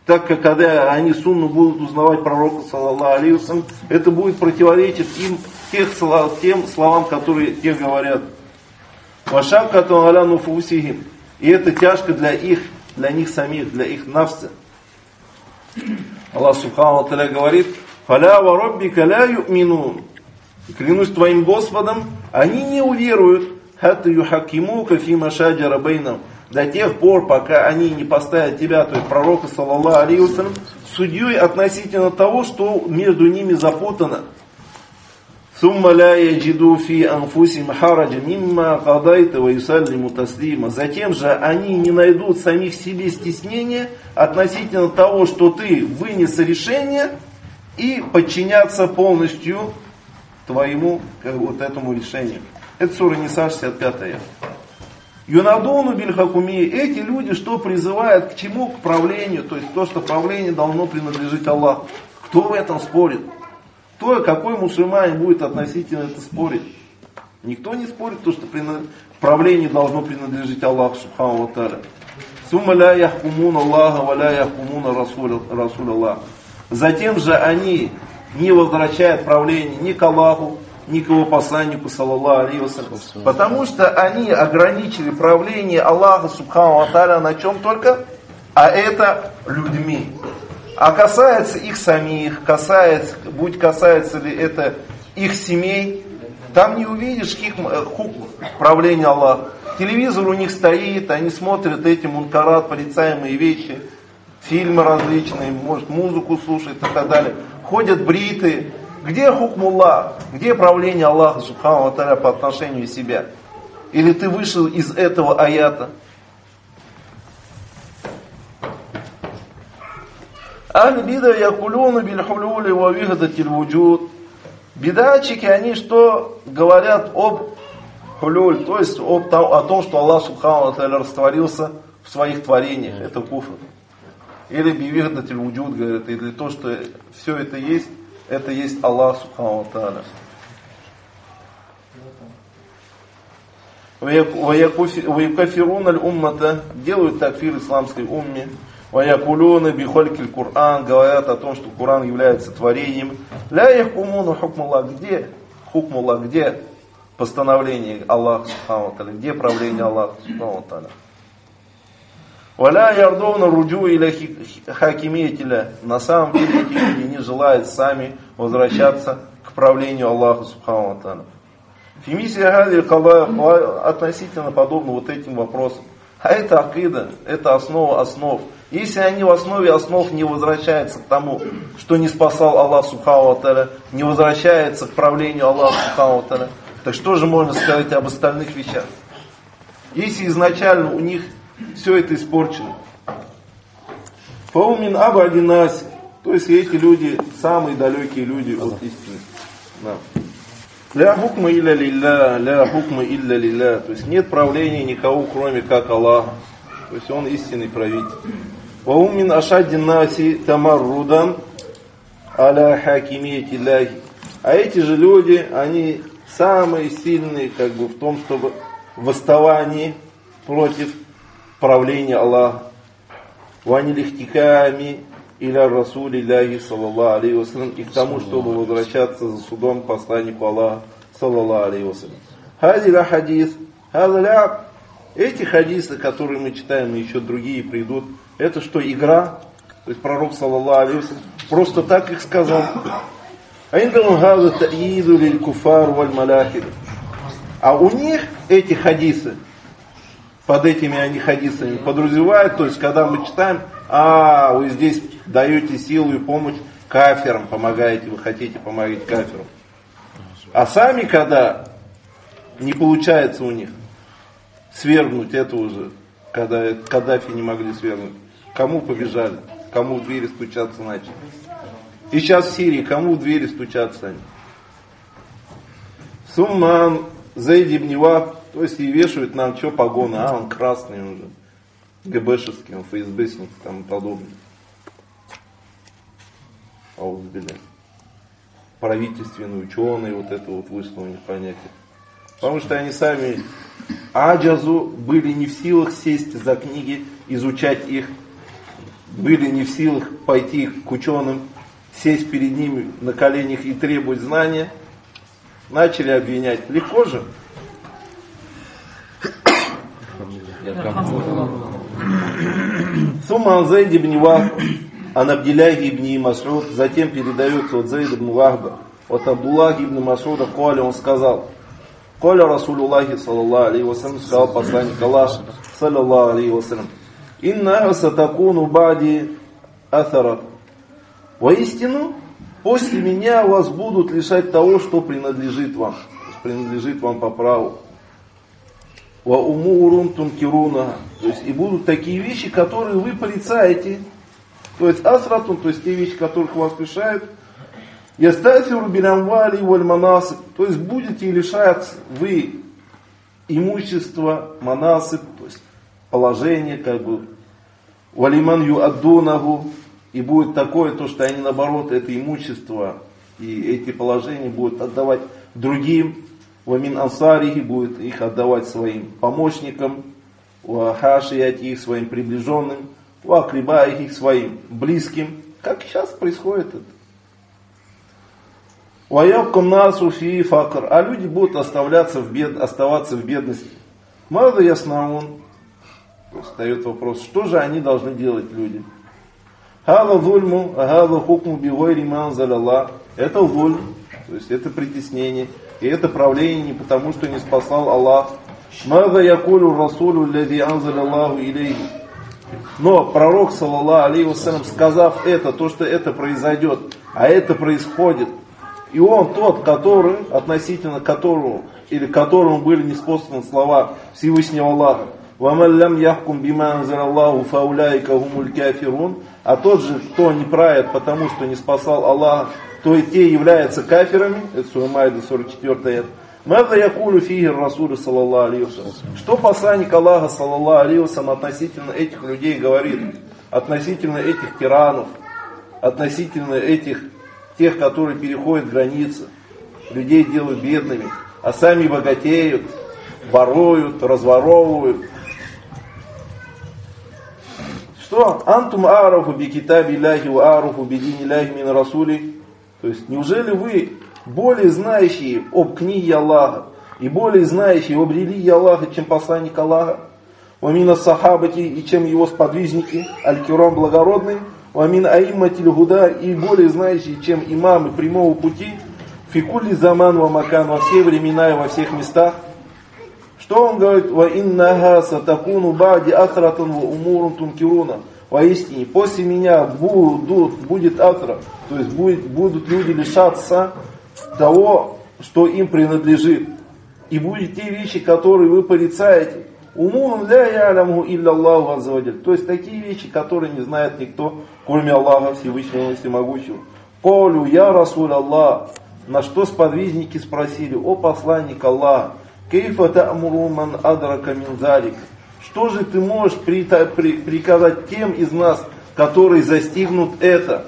Так как когда они сунну будут узнавать пророка, саллаллаху алейхи ва саллям, это будет противоречить им тех слов, тем словам, которые те говорят. Вашаккату аля нуфусихим. И это тяжко для их, для них самих, для их нафса. Аллах субхану ва тааля говорит: «Фаля ва роббика ля ю'минун». Клянусь твоим Господом, они не уверуют, хатта юхакимука фима шаджара бейнахум, до тех пор, пока они не поставят тебя, то есть пророка, саллаллаху алейхи ва саллям, судьей относительно того, что между ними запутано. Сумма ля яджиду фи анфусихим хараджа мимма кадайта ва юсаллиму таслима. Затем же они не найдут самих себе стеснения относительно того, что ты вынес решение, и подчиняться полностью твоему, как, вот этому решению. Это сура Ниса, шестьдесят пятая. Юнадуну бильхакуми. Эти люди что призывают к чему? К правлению. То есть то, что правление должно принадлежать Аллаху. Кто в этом спорит? Кто, какой мусульманин будет относительно это спорить? Никто не спорит, то, что правление должно принадлежать Аллаху субхану ва тааля. Сумма ля яхкумуна Аллаха ва ля яхкумуна Расуль Аллах. Затем же они не возвращают правление ни к Аллаху, ни к его посланнику, саллаллаху алейхи ва саллям. Потому что они ограничили правление Аллаха субхану ва тааля на чем только? А это людьми. А касается их самих, касается, будь касается ли это их семей, там не увидишь их правления Аллаха. Телевизор у них стоит, они смотрят эти мункарат, порицаемые вещи, фильмы различные, может музыку слушают и так далее. Ходят бритые. Где хукмуллах? Где правление Аллаха субхану ва тааля по отношению к себе? Или ты вышел из этого аята? Аль-бида якулюна биль-хулюли ва вихдатиль вуджуд. Бидатчики, они что говорят об хулюль, то есть об, о том, что Аллах субхану ва тааля растворился в своих творениях. Это куфр. Или бивихдатиль вуджуд, говорят, или то, что все это есть, это есть Аллах субхану ва тааля. Ваякуфируна аль-уммата, делают такфир исламской умме. Ваякулюна бихолькиль Кур'ан, говорят о том, что Кур'ан является творением. Ля яхкумуна хукмуллах, где хукмуллах, где постановление Аллаха субхану ва тааля, где правление Аллаха субхану ва тааля. Валя ярдовна руджу или хакимиятиля. На самом деле эти люди не желают сами возвращаться к правлению Аллаха субхану ва тааля. Фимисия гадиль калая относительно подобно вот этим вопросам. А это акида, это основа основ. Если они в основе основ не возвращаются к тому, что не спасал Аллах субхану ва тааля, не возвращаются к правлению Аллаха субхану ва тааля, так что же можно сказать об остальных вещах? Если изначально у них все это испорчено. Фаумин абадинаси, то есть эти люди самые далекие люди от истины. Да. Ля хукма илля лилля, ля хукма илля лилля. То есть нет правления никого, кроме как Аллаха. То есть Он истинный правитель. Ваумин ашаддинаси тамаррудан аля хакимияти ляхи. А эти же люди, они самые сильные как бы в том, чтобы в восставании против правления Аллаха. Ванилихтиками иля расули ляхи саллаллаху алейхи ва саллям, и к тому, чтобы возвращаться за судом к посланнику Аллаха саллаллаху алейхи ва саллям. Хадиля хадис, хадиля. Эти хадисы, которые мы читаем, и еще другие придут, это что, игра? То есть пророк саллаллаху алейхи ва саллям просто так их сказал. А у них эти хадисы, под этими они хадисами подразумевают, то есть когда мы читаем, а вы здесь даете силу и помощь кафирам, помогаете, вы хотите помогать кафирам. А сами, когда не получается у них свергнуть это уже, когда Каддафи не могли свергнуть, кому побежали, кому в двери стучаться начали. И сейчас в Сирии, кому в двери стучаться они? Сумман, Зайди ибн Вахб, то есть и вешают нам что погоны, а он красный уже, ГБшевский, он ФСБшник и тому подобное. Аузбилля. Правительственные ученые, вот это вот вышло у них понятие. Потому что они сами аджазу были не в силах сесть за книги, изучать их были не в силах пойти к ученым, сесть перед ними на коленях и требовать знания, начали обвинять. Легко же? Сумма ан Зайд ибн Вахб, ан Абдилляхи ибн Мас'уд, затем передается от Зайд ибн Вахба, от Абдуллахи ибн Мас'уда, Коля, он сказал, Коля Расулуллахи, саллаллаху алейхи вассалям, сказал посланник Аллаха, саллаллаху алейхи вассалям, инна сатакуну ба'ди атара. Воистину, после меня вас будут лишать того, что принадлежит вам, принадлежит вам по праву. Ва умурун тункируна, то есть и будут такие вещи, которые вы порицаете. То есть асратун, то есть те вещи, которых вас лишают. Ястафиру билямвали валь манасиб, то есть будете лишать вы имущества, манасиб, то есть положение, как бы, валиман юаддунаху, и будет такое, то, что они наоборот это имущество и эти положения будут отдавать другим. Вамин ансарихи, будет их отдавать своим помощникам, уахашияти их своим приближенным, уакрибаихи их своим близким, как сейчас происходит это. Ваябкам насу фи факр, а люди будут оставляться в бед, оставаться в бедности. Мада яснаун, встает вопрос, что же они должны делать, люди? Хада зульму, хада хукму бигойри манзаляллах, это зульм, то есть это притеснение. И это правление не потому, что не спасал Аллах. Мада якулю расулю ляди анзаля Аллаху илейхи. Но пророк, саллаллаху алейхи вассалям, сказав это, то, что это произойдет, а это происходит, и он тот, который, относительно которого, или которому были ниспосланы слова Всевышнего Аллаха, وَمَنْ لَمْ يَحْكُمْ بِمَا أَنْزَلَ اللَّهُ فَأُولَٰئِكَ هُمُ الْكَافِرُونَ. А тот же, кто не правит, потому что не спасал Аллах, то и те являются кафирами. Это Сура Майда, сорок четвёртый аят. Маза якулю фиги расулю, саллаллаху алейхи вассалям. Что посланник Аллаха, саллаллаху алейхи вассалям, относительно этих людей говорит? Относительно этих тиранов, относительно этих, тех, которые переходят границы, людей делают бедными, а сами богатеют, воруют, разворовывают. Что? Антум арафу би китаби ляхи ва арафу би дини ляхи мин расули. То есть, неужели вы более знающие об книге Аллаха и более знающие об религии Аллаха, чем посланник Аллаха? Вамина сахабати, и чем его сподвижники, аль-кирам благородный, вамин аимматиль гуда, и более знающие, чем имамы прямого пути, фикулли заман ва макан, во все времена и во всех местах. Что он говорит? Ва иннаха сатакуну ба'ди атратан ва умурун тункируна. Воистине, после меня будут, будет атра, то есть будет, будут люди лишаться того, что им принадлежит. И будут те вещи, которые вы порицаете. Умурун ля яляму илля Аллаху аззаваджаль. То есть такие вещи, которые не знает никто, кроме Аллаха Всевышнего и Всемогущего. Колю я Расуль Аллах. На что сподвижники спросили: о посланник Аллаха, кейфа та'муру ман адрака мин залик. Что же ты можешь приказать тем из нас, которые застигнут это?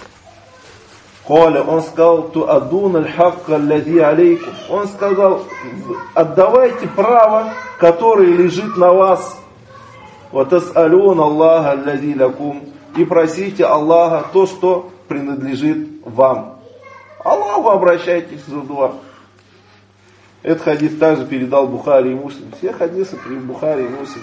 Коля, он сказал, ту адун аль-хакка аллази алейкум. Он сказал, отдавайте право, которое лежит на вас. Ва тас'алун Аллаха аллази лакум. И просите Аллаха то, что принадлежит вам. Аллаху обращайтесь за дуа. Этот хадис также передал Бухари и Муслим. Все хадисы при Бухари и Муслим.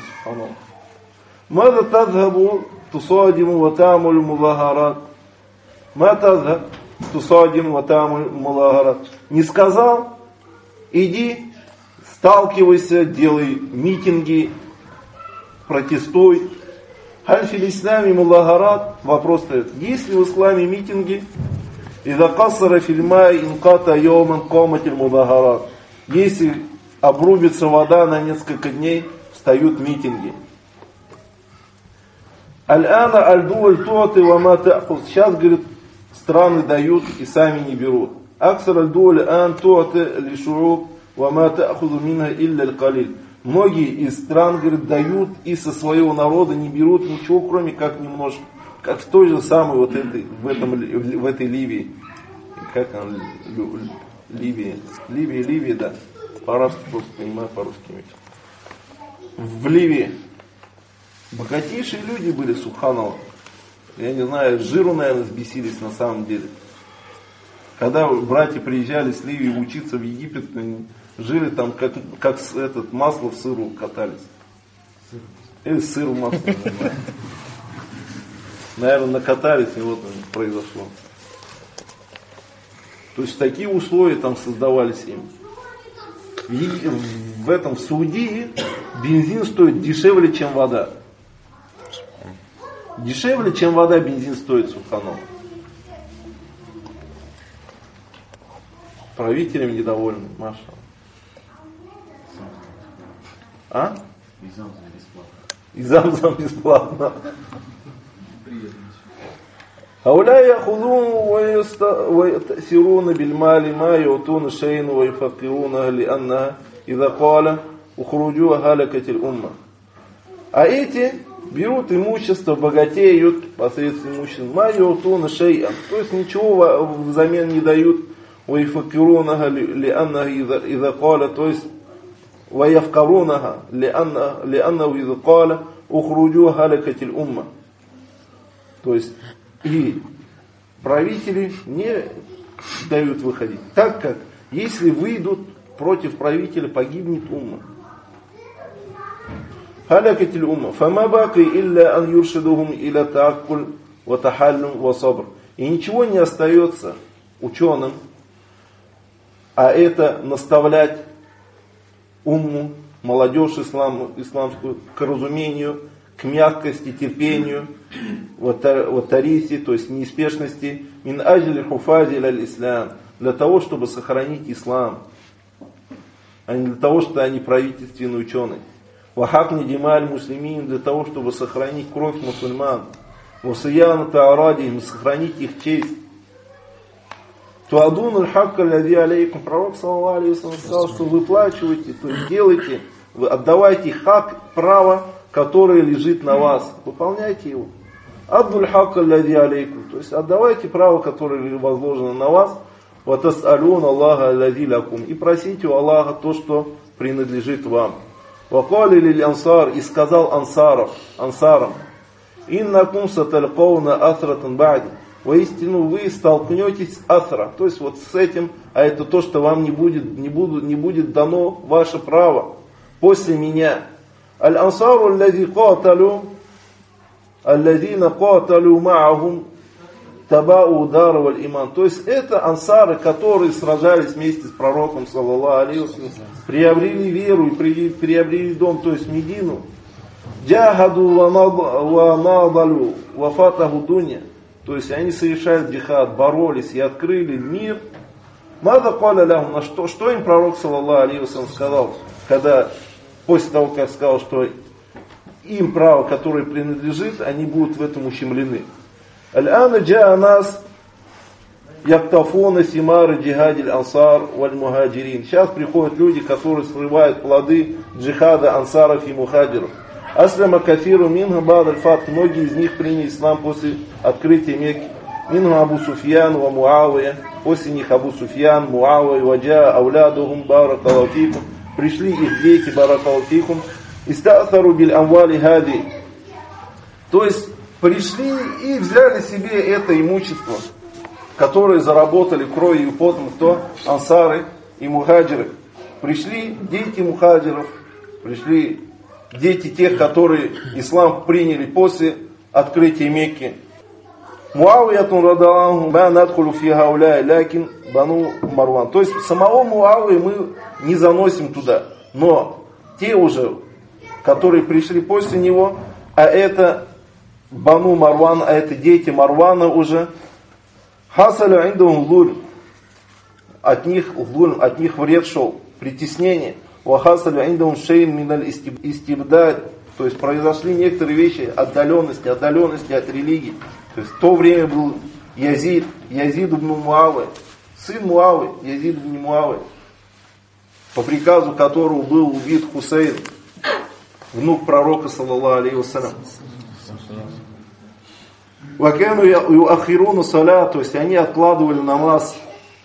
Мада тазхабу тусадиму ва та'муль мулахарат. Ма тазхаб тусадиму ва та'муль мулахарат. Не сказал, иди, сталкивайся, делай митинги, протестуй. Халь фил ислами мулахарат. Вопрос стоит. Есть ли в исламе митинги? Иза кассара фильмай инката йоман коматиль мулахарат. Если обрубится вода на несколько дней, встают митинги. Аль-ана аль-дуаль туаты ва ма та'хуз. Сейчас, говорит, страны дают и сами не берут. Аксар аль-дуаль ан туаты лишуруб ва ма та'хузу минха илля аль-калиль. Многие из стран, говорит, дают и со своего народа не берут ничего, кроме как немножко. Как в той же самой вот этой, в, этом, в этой Ливии. Как она, Ливия. Ливия, Ливия, да. По-арабски просто понимаю, по-русски. В Ливии богатейшие люди были, субханаллах. Я не знаю, жиру, наверное, сбесились на самом деле. Когда братья приезжали с Ливии учиться в Египет, жили там как, как этот, масло в сыру катались. Или сыр в масло. Наверное, накатались, и вот произошло. То есть такие условия там создавались им. В, в этом в Саудии бензин стоит дешевле, чем вода. Дешевле, чем вода, бензин стоит, субханаллах. Правителям недовольны, маша. А? И замзам бесплатно. И замзам бесплатно. هؤلاء يأخذون ويتأثرون بالمال ما يعطون الشيء ويفقرونه لأنها إذا قال اخرجوا هلكت الأمة. А эти берут имущество, богатеют посредством имущества. ма ю'туна шей'ан, то есть ничего взамен не дают. ويفقرونها لأنها إذا قال, то есть ويفقرونها لأنه إذا قال اخرجوا هلكت الأمة. То есть и правители не дают выходить, так как если выйдут против правителя, погибнет умма. هلكت الأمة فما باقي إلا أن يرشدهم إلى تأكل وتحلم وصبر. И ничего не остается ученым, а это наставлять умму, молодежь исламу, исламскую к разумению, к мягкости, терпению, ватариси, то есть неспешности, мин аджли хуфази аль-ислам, для того, чтобы сохранить ислам, а не для того, что они правительственные ученые. Вахакни дималь муслимин, для того, чтобы сохранить кровь мусульман. Васияна таарадихим, сохранить их честь. Туадун аль-хакка лади алейкум, пророк саллаллаху алейхи ва саллям сказал, что выплачивайте, то есть делайте, вы отдавайте хак, право, которое лежит на вас, выполняйте его. Аддуль хакка лади алейкум, то есть отдавайте право, которое возложено на вас. Ва тас'алун Аллаха лади лакум, и просите у Аллаха то, что принадлежит вам. Ва кали лиль ансар, и сказал ансаров, ансарам, иннакум саталькауна асратан ба'ди. Воистину вы столкнетесь с асра, то есть вот с этим, а это то, что вам не будет, не буду, не будет дано ваше право после меня. Аль-ансару аллади каталу, алладина каталу ма'ахум табау удар валь иман. То есть это ансары, которые сражались вместе с пророком, саллаллаху алейхи ва саллям, приобрели веру и приобрели дом, то есть Медину. Джахаду ва надалу ва фатаху дунья. То есть они совершают джихад, боролись и открыли мир. Мада каля лахум, на что, что им пророк саллаллаху алейхи ва саллям сказал, когда, после того, как сказал, что им право, которое принадлежит, они будут в этом ущемлены. Аль-ана джаа нас яктафуна симары джихадиль ансар валь мухаджирин. Сейчас приходят люди, которые срывают плоды джихада ансаров и мухаджиров. Аслама кафиру минха бад аль-фат, многие из них приняли ислам после открытия Мекки. Минха Абу Суфьян ва Муавия, после них Абу Суфьян, Муавия, ваджа аулядухум баракаллаху фикум, пришли их дети, баракаллаху фикум, иста'тару биль амвали хади, то есть пришли и взяли себе это имущество, которое заработали кровью и потом, кто? Ансары и мухаджиры. Пришли дети мухаджиров, пришли дети тех, которые ислам приняли после открытия Мекки. Муавиятун радаллаху ма надхулу фи хауляй лякин бану Марван. То есть самого Муавию мы не заносим туда. Но те уже, которые пришли после него, а это бану Марван, а это дети Марвана уже, хасалю индум луль, от них луль, от них вред шел, притеснение. Вахасалю индум шейн миналь истибдад, то есть произошли некоторые вещи отдаленности, отдаленности от религии. То есть в то время был Язид, Язид ибн Муавия, сын Муавии, Язид ибн Муавия, по приказу которого был убит Хусейн, внук пророка, саллаллаху алейхи ва саллям. Вакану юахируну салят, то есть они откладывали намаз,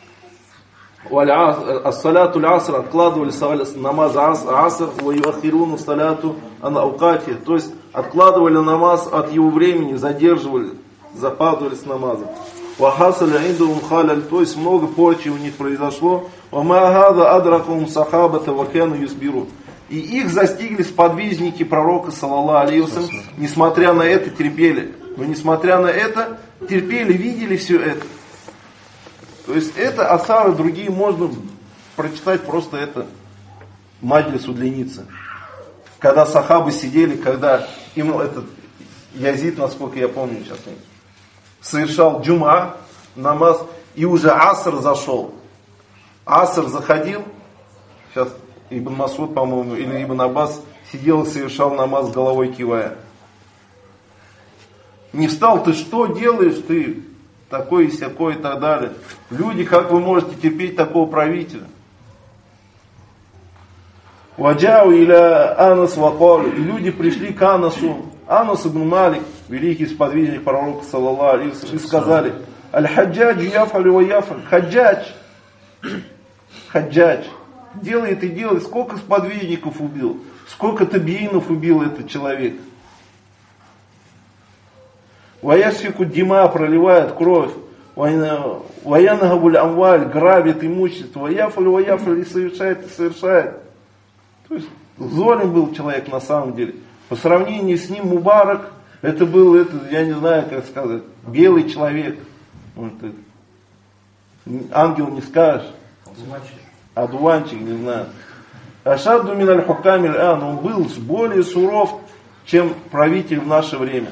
ас-саляту аль-аср, откладывали намаз аср, ва юахируну саляту ан аукати, то есть откладывали намаз от его времени, задерживали запаздывали с намазом. Вахасаля индум халяль, то есть много порчи у них произошло. Вамагада адракум сахабата вакяну юсбиру. И их застигли сподвижники пророка, саллаллаху алейхи вассалям, несмотря на это терпели. Но несмотря на это, терпели, видели все это. То есть это асары другие можно прочитать, просто это маджлис удлиниться. Когда сахабы сидели, когда им этот Язид, насколько я помню сейчас, совершал джума, намаз, и уже аср зашел. Аср заходил, сейчас Ибн Масуд, по-моему, или Ибн Аббас сидел и совершал намаз головой кивая. Не встал, ты что делаешь, ты такой и сякой и так далее. Люди, как вы можете терпеть такого правителя? Ваджау иля Анас вакалу. И люди пришли к Анасу. Анас ибн Малик, великий сподвижник пророка, саллаллаху алейхи вассалям, и сказали: Аль-Хаджадж яфаль ва яфаль. Хаджадж, Хаджадж, делает и делает. Сколько сподвижников убил, сколько табиинов убил этот человек. Ваясфику дима, проливает кровь. Ваянагабуль амваль, грабит имущество. Ваяфаль ва яфаль, и совершает, и совершает. То есть золим был человек на самом деле. По сравнению с ним Мубарак, это был, это, я не знаю, как сказать, белый человек. Вот, ангел не скажешь. Одуванчик. Одуванчик, не знаю. Ашадду миналь хукамиль ан, он был более суров, чем правитель в наше время.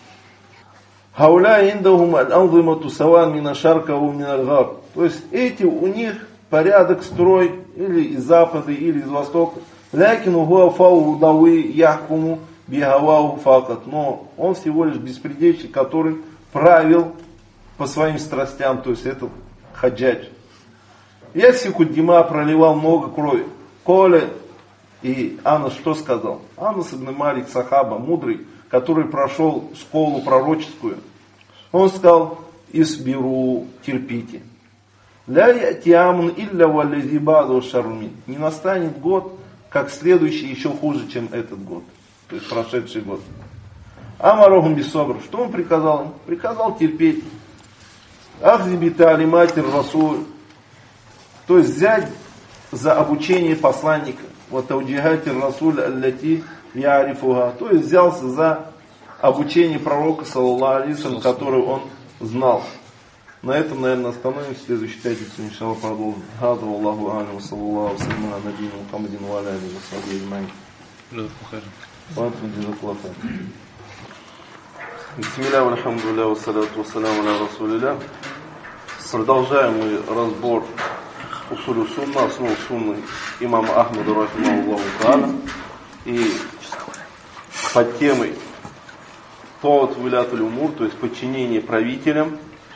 Хауля индахум аль-анзимату саван мина шаркаву миналь габ. То есть эти у них порядок, строй, или из запада, или из востока. Лякину гуафау давы яхкуму бигавау факат. Но он всего лишь беспредельщик, который правил по своим страстям. То есть это хаджадж. Ясику дима, проливал много крови. Коля и Анас что сказал? Анас ибн Малик сахаба, мудрый, который прошел школу пророческую. Он сказал: Исбиру, терпите. Ля ятиамн илля валлизибаду шармин. Не настанет год, как следующий еще хуже, чем этот год. То есть прошедший год. Амарохум бисобр. Что он приказал им? Приказал терпеть. Ахзибита алиматир расуль. То есть взять за обучение посланника. Вот ауджихатир расуль аллати ярифуха. То есть взялся за обучение пророка, саллаллаху алейхи ва саллям, который он знал. На этом, наверное, остановимся. В следующей пятницу, иншаллах, продолжим. Хаза Аллаху алейхи, саллаллаху салям, на набийна Мухаммадин ва аля алейхи ва сахбихи аджмаин. Вантум джазакаллаху хайран. Бисмилля, вальхамдулилля, вассаляту вассаляму аля расулилля. Продолжаем мы разбор усулю сунна, основ сунны имама Ахмада рахимахуллаху тааля. И под темой Таат вилятуль умур, то есть подчинение правителям,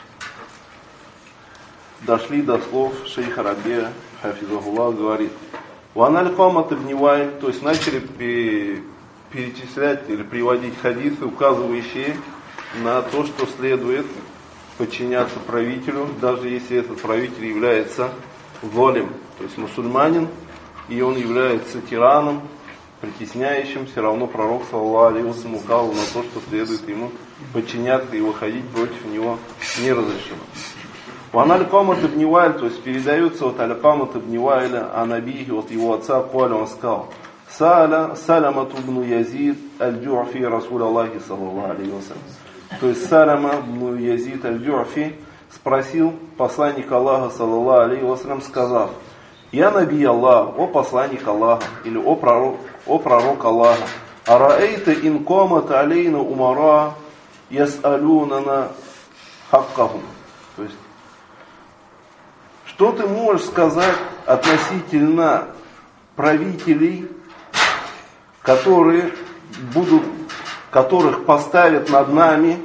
дошли до слов шейха Рабия, хафизахуллах, говорит: Ваналь камат ибн Ваиль, то есть начали перечислять или приводить хадисы, указывающие на то, что следует подчиняться правителю, даже если этот правитель является золим, то есть мусульманин, и он является тираном, притесняющим, все равно пророк, саллаллаху алейхи ва саллям, указал на то, что следует ему подчиняться и выходить против него не разрешено. Ван аль-Камат ибн Ваиль, то есть передается от аль-Камат ибн Ваиля, а набихи от его отца, Коля, он сказал: Саля Саламат ибн Язид аль-Джу'фи Расул Аллахи, саллаллаху алейхи ва саллям. То есть Салама ибн Язид аль-Джу'фи спросил посланника Аллаха, саллаллаху алейхи ва саллям, сказав: Я наби Аллах, о посланник Аллаха, или о пророк, о пророк Аллаха, араэйта ин камат алейна умара яс'алунана хаккахум. То есть, что ты можешь сказать относительно правителей, которые будут, которых поставят над нами,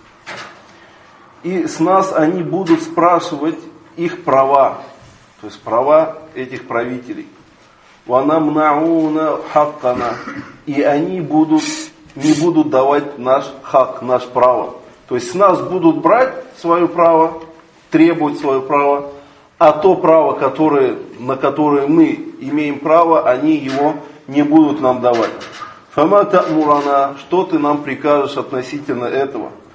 и с нас они будут спрашивать их права, то есть права этих правителей. وَنَمْنَعُونَ حَقَّنَا. И они будут, не будут давать наш хак, наш право. То есть с нас будут брать свое право, требовать свое право, а то право, которое, на которое мы имеем право, они его не будут нам давать. فَمَا تَأْمُرَنَا. Что ты нам прикажешь относительно этого?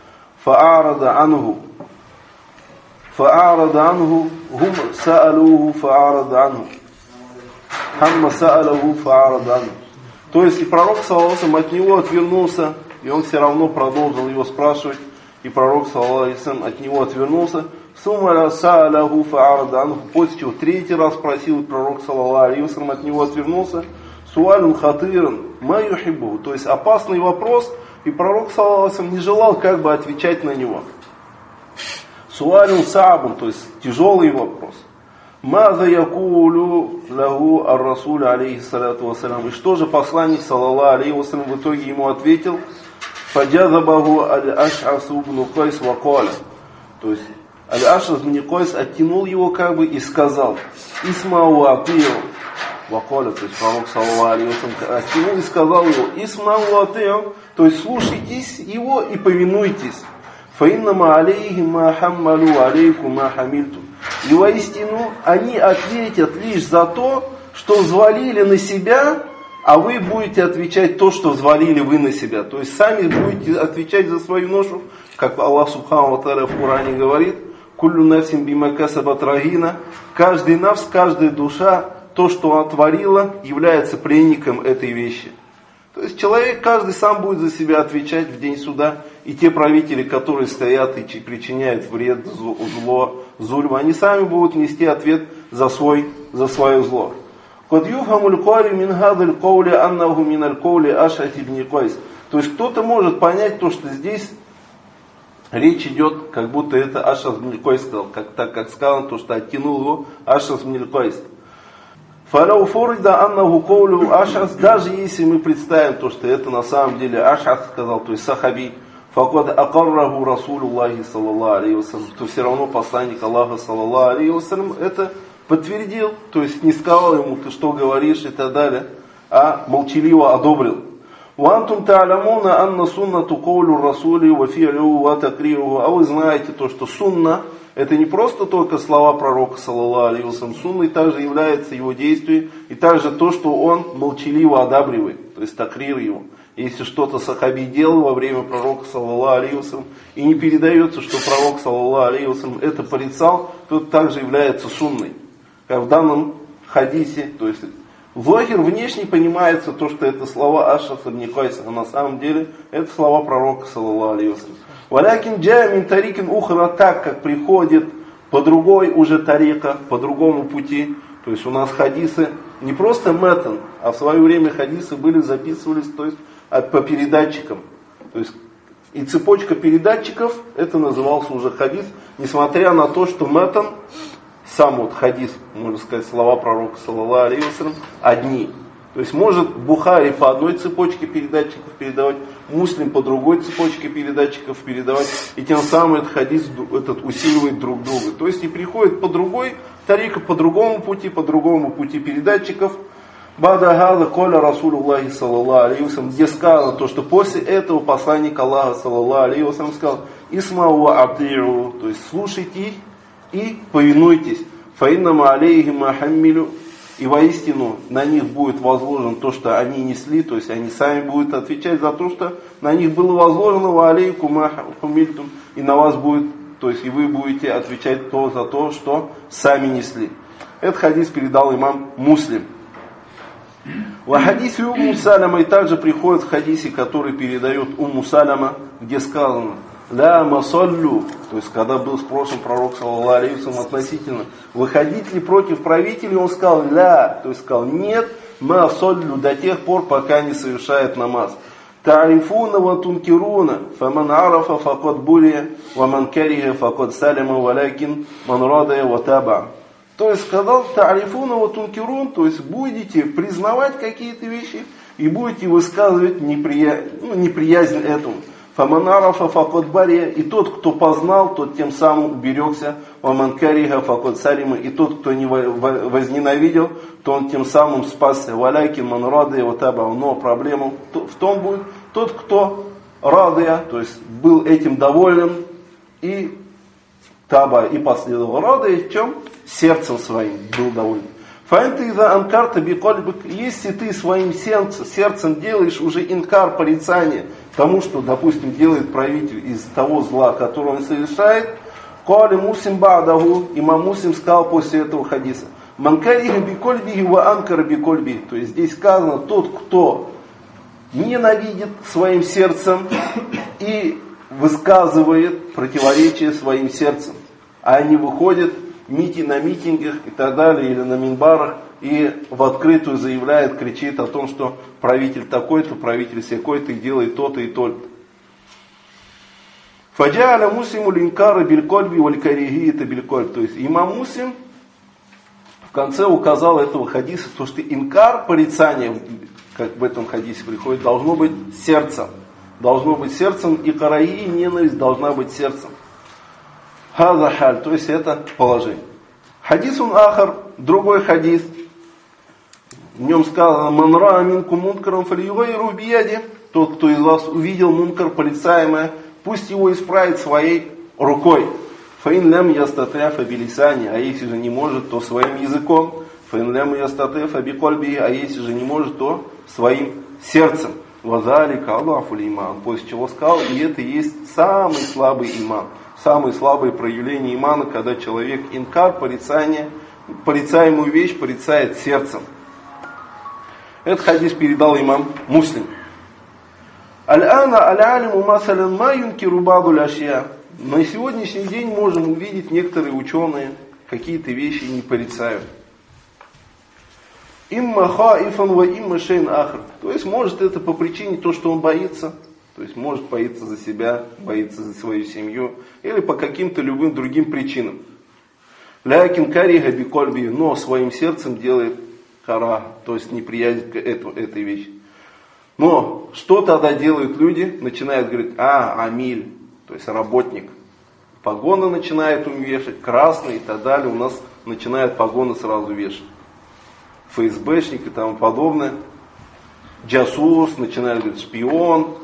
фа'арада анху. Фа'арада анху, гум са'алуху фа'арада анху. Хамма са'алаху фа'арада анху. То есть и пророк, саллаллаху алейхи ва саллям, от него отвернулся, и он все равно продолжил его спрашивать, и пророк, саллаллаху алейхи ва саллям, от него отвернулся. Сумма са'алаху фа'арада анху. После чего третий раз спросил, и пророк, саллаллаху алейхи ва саллям, от него отвернулся. Суалюн хатыран ма юхиббу. То есть опасный вопрос, и пророк, саллаллаху алейхи ва саллям, не желал как бы отвечать на него. Суалюн са'бун, то есть тяжелый вопрос. Маза якулю лаху ар-расуль алейхиссалату вассалям. И что же посланник, саллаллаху алейхи ва саллям, в итоге ему ответил? Фаджазабаху аль-аш'ас ибн Кайс ва каля. То есть аль-аш'ас ибн Кайс оттянул его как бы и сказал: Исмау атиу ва каля. То есть пророк, саллаллаху алейхи ва саллям, оттянул и сказал его: Исмау атиу. То есть слушайтесь его и повинуйтесь. Фаиннама алейхи ма хаммалу алейку ма хамильту. И воистину они ответят лишь за то, что взвалили на себя, а вы будете отвечать то, что взвалили вы на себя. То есть сами будете отвечать за свою ношу, как Аллах Субхану ва Тааля в Коране говорит: «Куллю нафсин бима касабат рахина». Каждый нафс, каждая душа, то, что она творила, является пленником этой вещи. То есть человек, каждый сам будет за себя отвечать в день суда. И те правители, которые стоят и причиняют вред, зло, зульм, они сами будут нести ответ за, свой, за свое зло. То есть кто-то может понять то, что здесь речь идет, как будто это Аш'ас ибн Кайс сказал, как, так как сказано, то, что оттянул его Аш'ас ибн Кайс. Фаляу форида аннаху коулю Аш'ас, даже если мы представим то, что это на самом деле Аш'ас сказал, то есть сахаби, факад акарраху расулюллахи саллаллаху алейхи ва саллям, то все равно посланник Аллаха, саллаллаху алейхи ва саллям, это подтвердил, то есть не сказал ему: ты что говоришь и так далее, а молчаливо одобрил. Вантум та'ламуна анна суннату коулю расули ва фи'лю ва такриру. А вы знаете то, что сунна — это не просто только слова пророка, саллаллаху алейхи ва саллям. Сунной также является его действие, и также то, что он молчаливо одабривает, то есть такрир его. Если что-то сахаби делал во время пророка, саллаллаху алейхи ва саллям, и не передается, что пророк, саллаллаху алейхи ва саллям, это порицал, то это также является сунной. Как в данном хадисе, то есть зохир внешне понимается то, что это слова Аш'ас ибн Кайса, а на самом деле это слова пророка, саллаллаху алейхи ва саллям. Валякин джа мин тарикин ухра, так как приходит по другой уже тарика, по другому пути. То есть у нас хадисы не просто метан, а в свое время хадисы были, записывались, то есть по передатчикам. То есть и цепочка передатчиков, это назывался уже хадис, несмотря на то, что метан, сам вот хадис, можно сказать, слова пророка, саллаллаху алейхи ва саллям, одни. То есть может Бухари по одной цепочке передатчиков передавать, Муслим по другой цепочке передатчиков передавать, и тем самым этот хадис этот усиливает друг друга. То есть и приходит по другой тарика, по другому пути, по другому пути передатчиков. Бада гада коля Расулюллахи саллаллаху алейхи ва саллям, где сказано то, что после этого посланник Аллаха, саллаллаху алейхи ва саллям, сказал: Исмау атиу, то есть слушайте и повинуйтесь. Фаиннама алейхи ма хаммилю. И воистину на них будет возложено то, что они несли, то есть они сами будут отвечать за то, что на них было возложено, ва алейку ма хаммильтум, и на вас будет, то есть и вы будете отвечать то за то, что сами несли. Этот хадис передал имам Муслим. В хадисе Умму Салама, и также приходит в хадисе, который передает Умму Салама, где сказано: ля масаллю, то есть когда был спрошен пророк, саллаллаху алейхи ва саллям, относительно выходить ли против правителей, он сказал: ля, то есть сказал: нет, масаллю, до тех пор, пока не совершает намаз. Та'рифуна ва тункируна, фаман арафа факад бурия, ва ман кариха факад саляма, валякин ман радая ва таба. То есть сказал: та'рифуна ва тункирун, то есть будете признавать какие-то вещи и будете высказывать неприя... ну, неприязнь этому. Фаманарафа факот бария, и тот, кто познал, тот тем самым уберегся. Ваманкариха факот салима, и тот, кто не возненавидел, то он тем самым спасся. Валякин ман радия ва таба. Но проблема в том будет, тот, кто радия, то есть был этим доволен, и таба, и последовал радия, в чем? Сердцем своим был доволен. Фаэнты иза анкарта бикольбик, если ты своим сердцем, сердцем делаешь уже инкар, порицание тому, что, допустим, делает правитель из того зла, которое он совершает, кали мусим ба'даху, имам Муслим сказал после этого хадиса, манкариха бикольбихи ва анкара бикольбихи, то есть здесь сказано, тот, кто ненавидит своим сердцем и высказывает противоречие своим сердцем, а они выходят мити на митингах и так далее, или на минбарах, и в открытую заявляет, кричит о том, что правитель такой-то, правитель сякой-то, и делает то-то и то-то. Фаджа'аля муслиму линкара билькольби валькарихиита билькольб. То есть имам Муслим в конце указал этого хадиса, то, что инкар, порицание, как в этом хадисе приходит, должно быть сердцем. Должно быть сердцем, и караи, ненависть должна быть сердцем. Хаза халь, то есть это положение. Хадисун ахар, другой хадис. В нем сказано: «Ман ра минкум мункаран фалюгайру бияди». Тот, кто из вас увидел мункар, порицаемое, пусть его исправит своей рукой. Фаин лям ястатя фабилисани, а если же не может, то своим языком. Фаин лям ястатя фабикольби, а если же не может, то своим сердцем. Вазалика Аллаху иман. После чего сказал, и это и есть самый слабый иман. Самое слабое проявление имана, когда человек инкар, порицание, порицаемую вещь порицает сердцем. Этот хадис передал имам Муслим. Аль-ана аль-алиму масалян ма юнкиру ба'ду ашья. На сегодняшний день можем увидеть, некоторые ученые какие-то вещи не порицают. Имма хаифан ва имма шейн ахр. То есть может это по причине то, что он боится. То есть может боится за себя, боится за свою семью. Или по каким-то любым другим причинам. Лякин кариха бикольби, но своим сердцем делает кара. То есть неприязнь к эту, этой вещи. Но что тогда делают люди? Начинают говорить, а, амиль, то есть работник. Погоны начинают им вешать, красные и так далее. У нас начинают погоны сразу вешать. ФСБшник и тому подобное. Джасус, начинают говорить, шпион.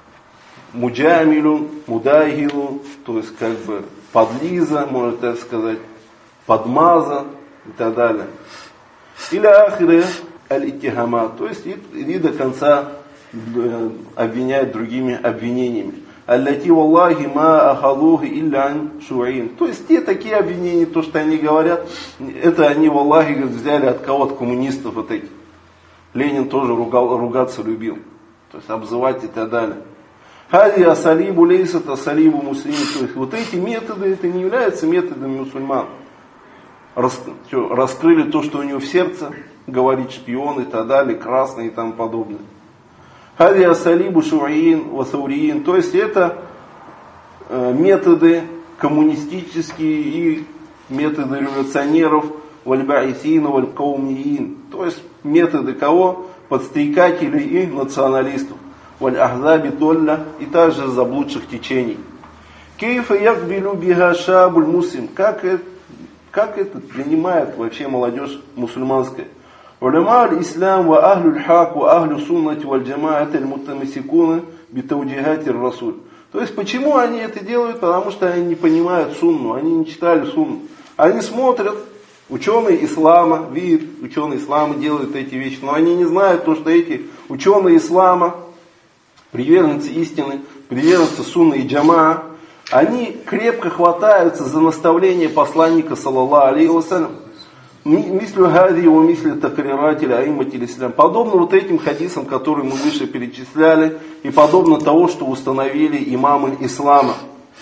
Муджамилун, мудайгилун, то есть как бы подлиза, можно так сказать, подмаза и так далее. Или ахире аль-иттихама, то есть и, и до конца обвиняют другими обвинениями. Аллати валлахи ма ахалухи иллян шуаин. То есть те такие обвинения, то, что они говорят, это они валлахи взяли от кого-то, коммунистов вот этих. Ленин тоже ругал, ругаться любил, то есть обзывать и так далее. Хади асалибу лейсат асалибу муслимин. То есть вот эти методы, это не являются методами мусульман. Рас, что, раскрыли то, что у него в сердце, говорит шпион и так далее, красный и тому подобное. Хади асалибу шуаин васауриин. То есть это э, методы коммунистические и методы революционеров, вальбаисин, валькаумиин. То есть методы кого? Подстрекателей и националистов. Валь-ахзаби долля, и также заблудших течений. Кейфа якбилю биха шабуль муслим. Как это, как это принимает вообще молодежь мусульманская? Уляма аль-ислам ва ахлю аль-хак ва ахлю суннати валь джамаат аль-муттамисикуна битауджихати ар-расуль. То есть почему они это делают? Потому что они не понимают сунну, они не читали сунну. Они смотрят, ученые ислама, видят, ученые ислама делают эти вещи, но они не знают то, что эти ученые ислама, приверженцы истины, приверженцы сунны и джамаа, они крепко хватаются за наставление посланника, саллаллаху алейхи вассалям. Мислю хади его мисли такрирателя аиматиль ислам. Подобно вот этим хадисам, которые мы выше перечисляли, и подобно того, что установили имамы ислама.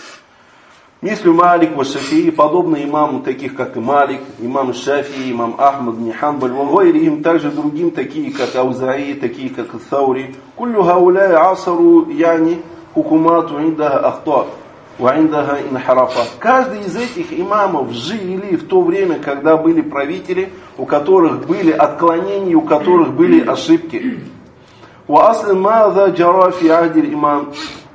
Мислю Малик ва Шафии, подобно имаму таких, как и Малик, имам Шафии, имам Ахмад бн Ханбаль, вагойри им также другим, такие как Аузаи, такие как Саури. Куллю хауляй асару яни хукумату индаха ахтар, ва индаха инхарафат. Каждый из этих имамов жили в то время, когда были правители, у которых были отклонения, у которых были ошибки. Ва аслин маза джара фи ахдиль имам.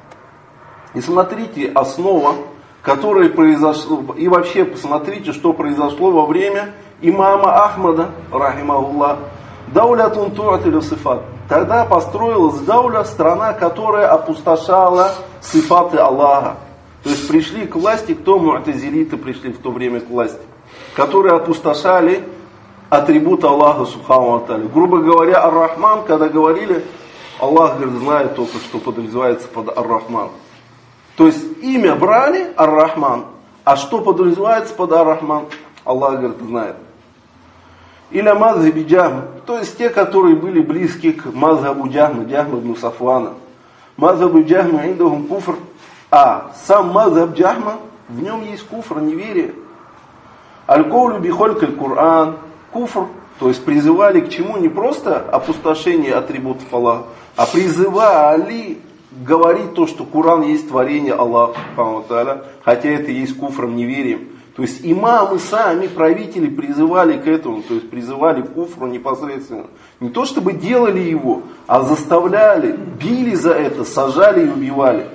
И смотрите, основа, которое произошло, и вообще посмотрите, что произошло во время имама Ахмада, рахимахуллах, даулятун туатилю сифат. Тогда построилась дауля, страна, которая опустошала сифаты Аллаха. То есть пришли к власти, кто му'тазилиты пришли в то время к власти, которые опустошали атрибут Аллаха Субхану ва Тааля. Грубо говоря, Ар-Рахман, когда говорили, Аллах, говорит, знает только, что подразумевается под Ар-Рахман. То есть имя брали Ар-Рахман, а что подразумевается под Ар-Рахман, Аллах, говорит, знает. Или мазхаби Джахм, то есть те, которые были близки к мазхабу Джахма, Джахма ибн Сафвана. Мазхабу Джахма индахум куфр, а сам мазхаб Джахма, в нем есть куфр, неверие. Аль-Коулю бихолькаль Кур'ан, куфр, то есть призывали к чему? Не просто опустошение атрибутов Аллаха, а призывали говорить то, что Коран есть творение Аллаха, хотя это и есть куфром, неверием. То есть имамы сами, правители призывали к этому, то есть призывали к куфру непосредственно. Не то чтобы делали его, а заставляли, били за это, сажали и убивали.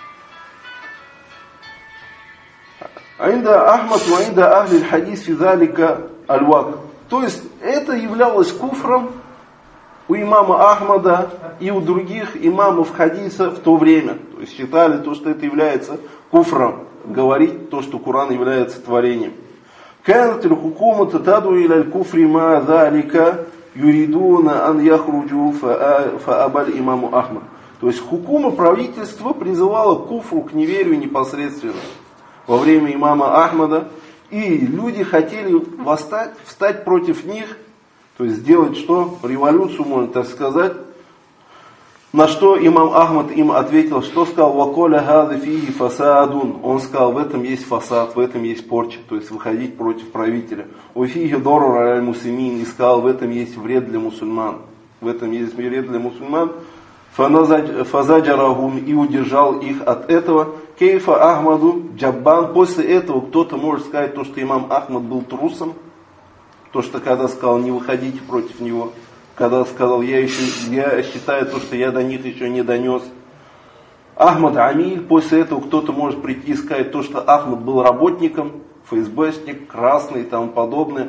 Аинда Ахмад ва аинда ахли аль-хадис фи залика аль-вак. То есть это являлось куфром у имама Ахмада и у других имамов хадиса в то время. То есть считали то, что это является куфром. Говорить то, что Коран является творением. Канат аль-хукумата таду иля аль-куфри ма залика юридуна ан яхруджу фаабаль имаму Ахмад. То есть хукума, правительство призывало к куфру, к неверию непосредственно во время имама Ахмада. И люди хотели восстать, встать против них, то есть сделать что? Революцию, можно так сказать. На что имам Ахмад им ответил, что сказал: «Ваколя хады фиги фасадун». Он сказал, в этом есть фасад, в этом есть порча, то есть выходить против правителя. «Уфиги дорур аль-мусимин», и сказал, в этом есть вред для мусульман. В этом есть вред для мусульман. Фазаджарахум, и удержал их от этого. Кейфа Ахмаду Джаббан. После этого кто-то может сказать, то, что имам Ахмад был трусом. То, что когда сказал, не выходите против него. Когда сказал, я, еще, я считаю то, что я до них еще не донес. Ахмад Амиль. После этого кто-то может прийти и сказать то, что Ахмад был работником, ФСБшник, красный и тому подобное.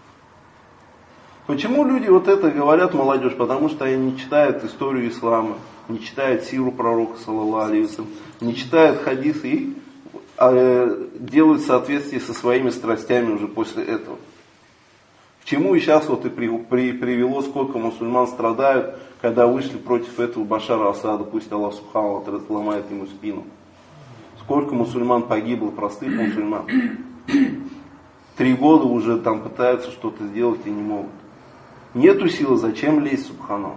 Почему люди вот это говорят, молодежь? Потому что они не читают историю ислама, не читают сиру пророка, саллаллаху алейхи ва саллям, не читают хадисы и э, делают в соответствии со своими страстями уже после этого. К чему и сейчас вот и при, при, привело, сколько мусульман страдают, когда вышли против этого Башара Асада, пусть Аллах Субхану ва Тааля сломает ему спину. Сколько мусульман погибло, простых мусульман. Три года уже там пытаются что-то сделать и не могут. Нету силы, зачем лезть, субханаллах?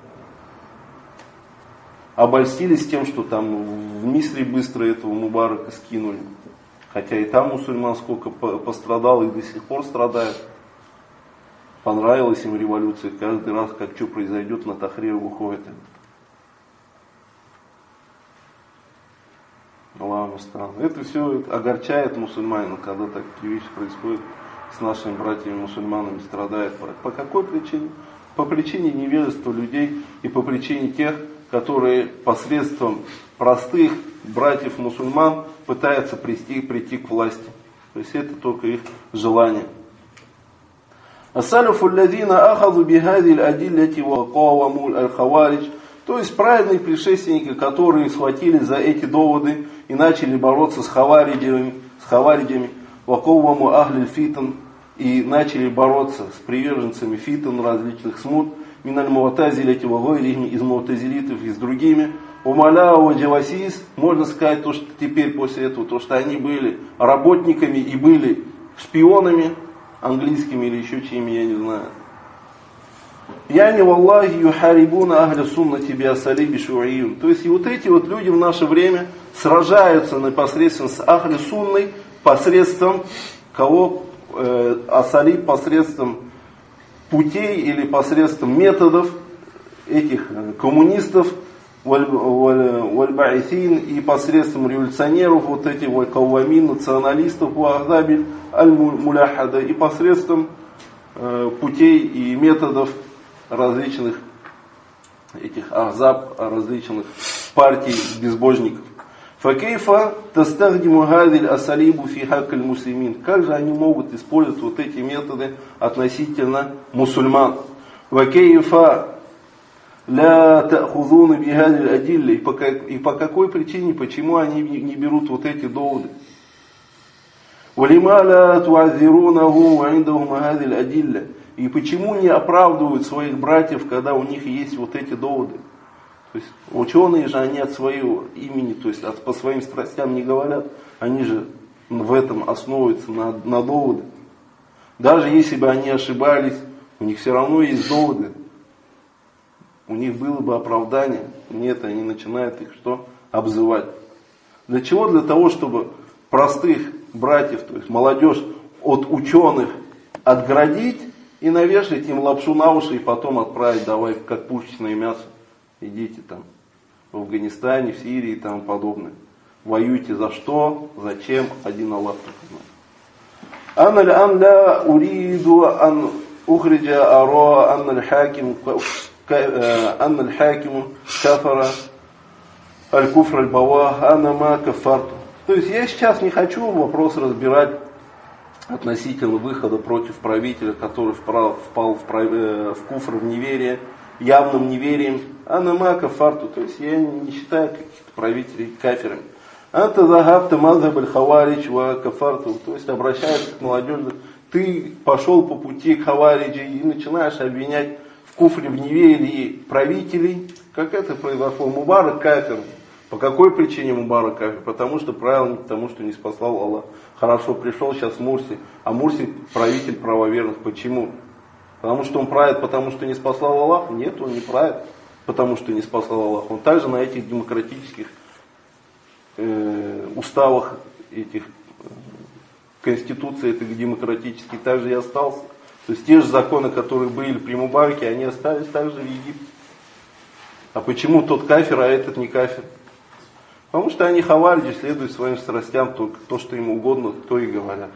Обольстились тем, что там в Мисре быстро этого Мубарака скинули. Хотя и там мусульман сколько пострадал и до сих пор страдает. Понравилась им революция. Каждый раз, как что произойдет, на Тахрир выходит. Аллаху странно. Это все огорчает мусульманина, когда такие вещи происходят с нашими братьями-мусульманами, страдает. По какой причине? По причине невежества людей и по причине тех, которые посредством простых братьев-мусульман пытаются прийти, прийти к власти. То есть это только их желание. Асалюфу алладина ахаду бихади аль-адиллати ва каваму аль-хаваридж. То есть праведные предшественники, которые схватились за эти доводы и начали бороться с хавариджами, с хавариджами, ваковваму ахлиль фитн, и начали бороться с приверженцами фитн, различных смут, миналь муатазиляти ва гойрихим, из муатазилитов и с другими, умаля ва джавасис, можно сказать, то, что теперь после этого, то, что они были работниками и были шпионами, английскими или еще чьими, я не знаю. Яни валлахи юхарибуна ахля суннати биасалиби шуиюн. То есть и вот эти вот люди в наше время сражаются непосредственно с ахли сунной посредством кого? Э, асалиб, посредством путей или посредством методов этих коммунистов, валь-ба'исин, и посредством революционеров, вот этих валь-каввамин, националистов, ва'ахдабиль, аль-муляхада, и посредством э, путей и методов различных этих ахзаб, различных партий безбожников. Факейфа тастахдиму гадиль асалибу фи хаккаль муслимин. Как же они могут использовать вот эти методы относительно мусульман? Вакейфа ля та'хузуна бихадиль адилля. И по какой причине, почему они не берут вот эти доводы? Валима ля туазирунаху ва индахум гадиль адилля. И почему не оправдывают своих братьев, когда у них есть вот эти доводы? То есть ученые же, они от своего имени, то есть от, по своим страстям не говорят, они же в этом основываются на, на доводы. Даже если бы они ошибались, у них все равно есть доводы. У них было бы оправдание. Нет, они начинают их что? Обзывать. Для чего? Для того, чтобы простых братьев, то есть молодежь от ученых отградить и навешать им лапшу на уши и потом отправить, давай, как пушечное мясо. Идите там в Афганистане, в Сирии и тому подобное. Воюйте за что, зачем, один Аллах только знает. Ан аль-ан ла уриду ан ухриджа ара ан аль-хаким ан аль-хакиму кафара аль-куфр аль-бавах ана ма кафарту. То есть я сейчас не хочу вопрос разбирать относительно выхода против правителя, который впал, впал в, в куфр, в неверие, явным неверием. Ана ма кафарту. То есть я не считаю каких-то правителей кафирами. Анта захабта мазхаб аль-хаваридж ва кафарту. То есть обращается к молодежи. Ты пошел по пути к хавариджи и начинаешь обвинять в куфре, в неверии правителей. Как это произошло? Мубарак кафир. По какой причине Мубарак кафир? Потому что правил не потому, что не спасал Аллах. Хорошо, пришел сейчас Мурси, а Мурси правитель правоверных. Почему? Потому что он правит, потому что не спасал Аллах? Нет, он не правит, потому что не спасал Аллах. Он также на этих демократических э, уставах, этих э, конституций этих демократических также и остался. То есть те же законы, которые были при Мубараке, они остались также в Египте. А почему тот кафир, а этот не кафир? Потому что они хавариджи, следуют своим страстям, только то, что им угодно, то и говорят.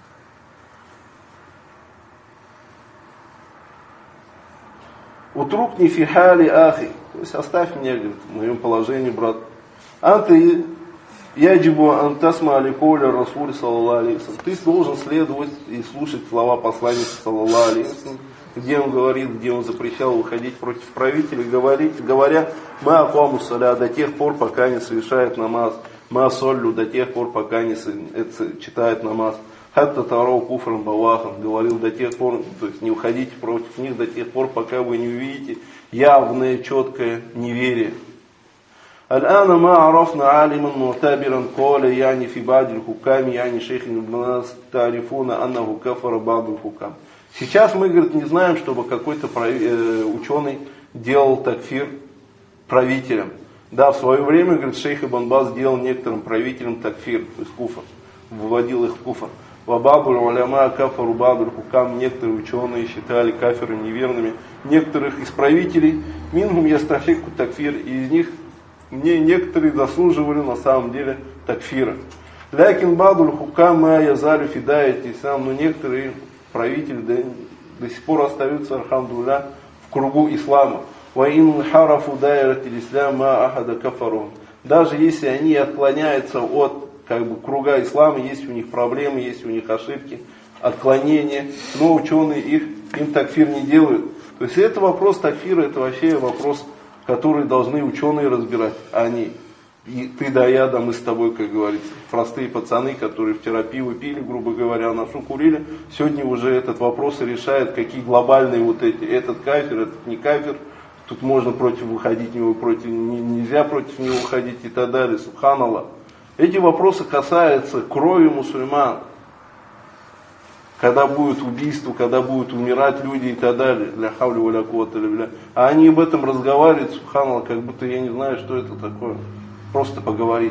Утрукни фихали ахи. То есть оставь меня, говорит, в моем положении, брат. Анты яджибу антасма аликоля расуль саллаллаху алейхи вассалям. Ты должен следовать и слушать слова посланника саллаллаху алейхи вассалям, где он говорит, где он запрещал выходить против правителей, говорить, говоря, ма акаму саля, до тех пор, пока не совершает намаз, ма соллю, до тех пор, пока не читает намаз, хатта тарау куфран бавахан, говорил до тех пор, то есть не уходите против них до тех пор, пока вы не увидите явное, четкое неверие. Аль-ана ма арафна алиман мутабиран коля яни фи бадиль хуками яни шейхин бнас тарифуна аннаху кафара баду хукам. Сейчас мы, говорит, не знаем, чтобы какой-то э, ученый делал такфир правителям. Да, в свое время, говорит, шейх Ибн Баз делал некоторым правителям такфир, то есть куфр, выводил их в куфр. Вабабуль уляма кафару бабуль хукам, некоторые ученые считали кафирами неверными некоторых из правителей. Мингум ястахику такфир, и из них мне некоторые заслуживали на самом деле такфира. Лякин бадуль хукам ма язалю фидает ислам, но некоторые правители до, до сих пор остаются, алхамдулилля, в кругу ислама. Ваин харафу дайратил исляма ахада кафару. Даже если они отклоняются от как бы, круга ислама, есть у них проблемы, есть у них ошибки, отклонения, но ученые их, им такфир не делают. То есть это вопрос такфира, это вообще вопрос, который должны ученые разбирать, а не и ты да я, да мы с тобой, как говорится. Простые пацаны, которые вчера пиво пили, грубо говоря, нашу курили, сегодня уже этот вопрос решает, какие глобальные вот эти, этот кафир, этот не кафир, тут можно против выходить него, против, нельзя против него выходить и так далее, субханаллах. Эти вопросы касаются крови мусульман, когда будет убийство, когда будут умирать люди и так далее, для хавли валя куввата илля билля. А они об этом разговаривают, субханаллах, как будто я не знаю, что это такое. Просто поговорить.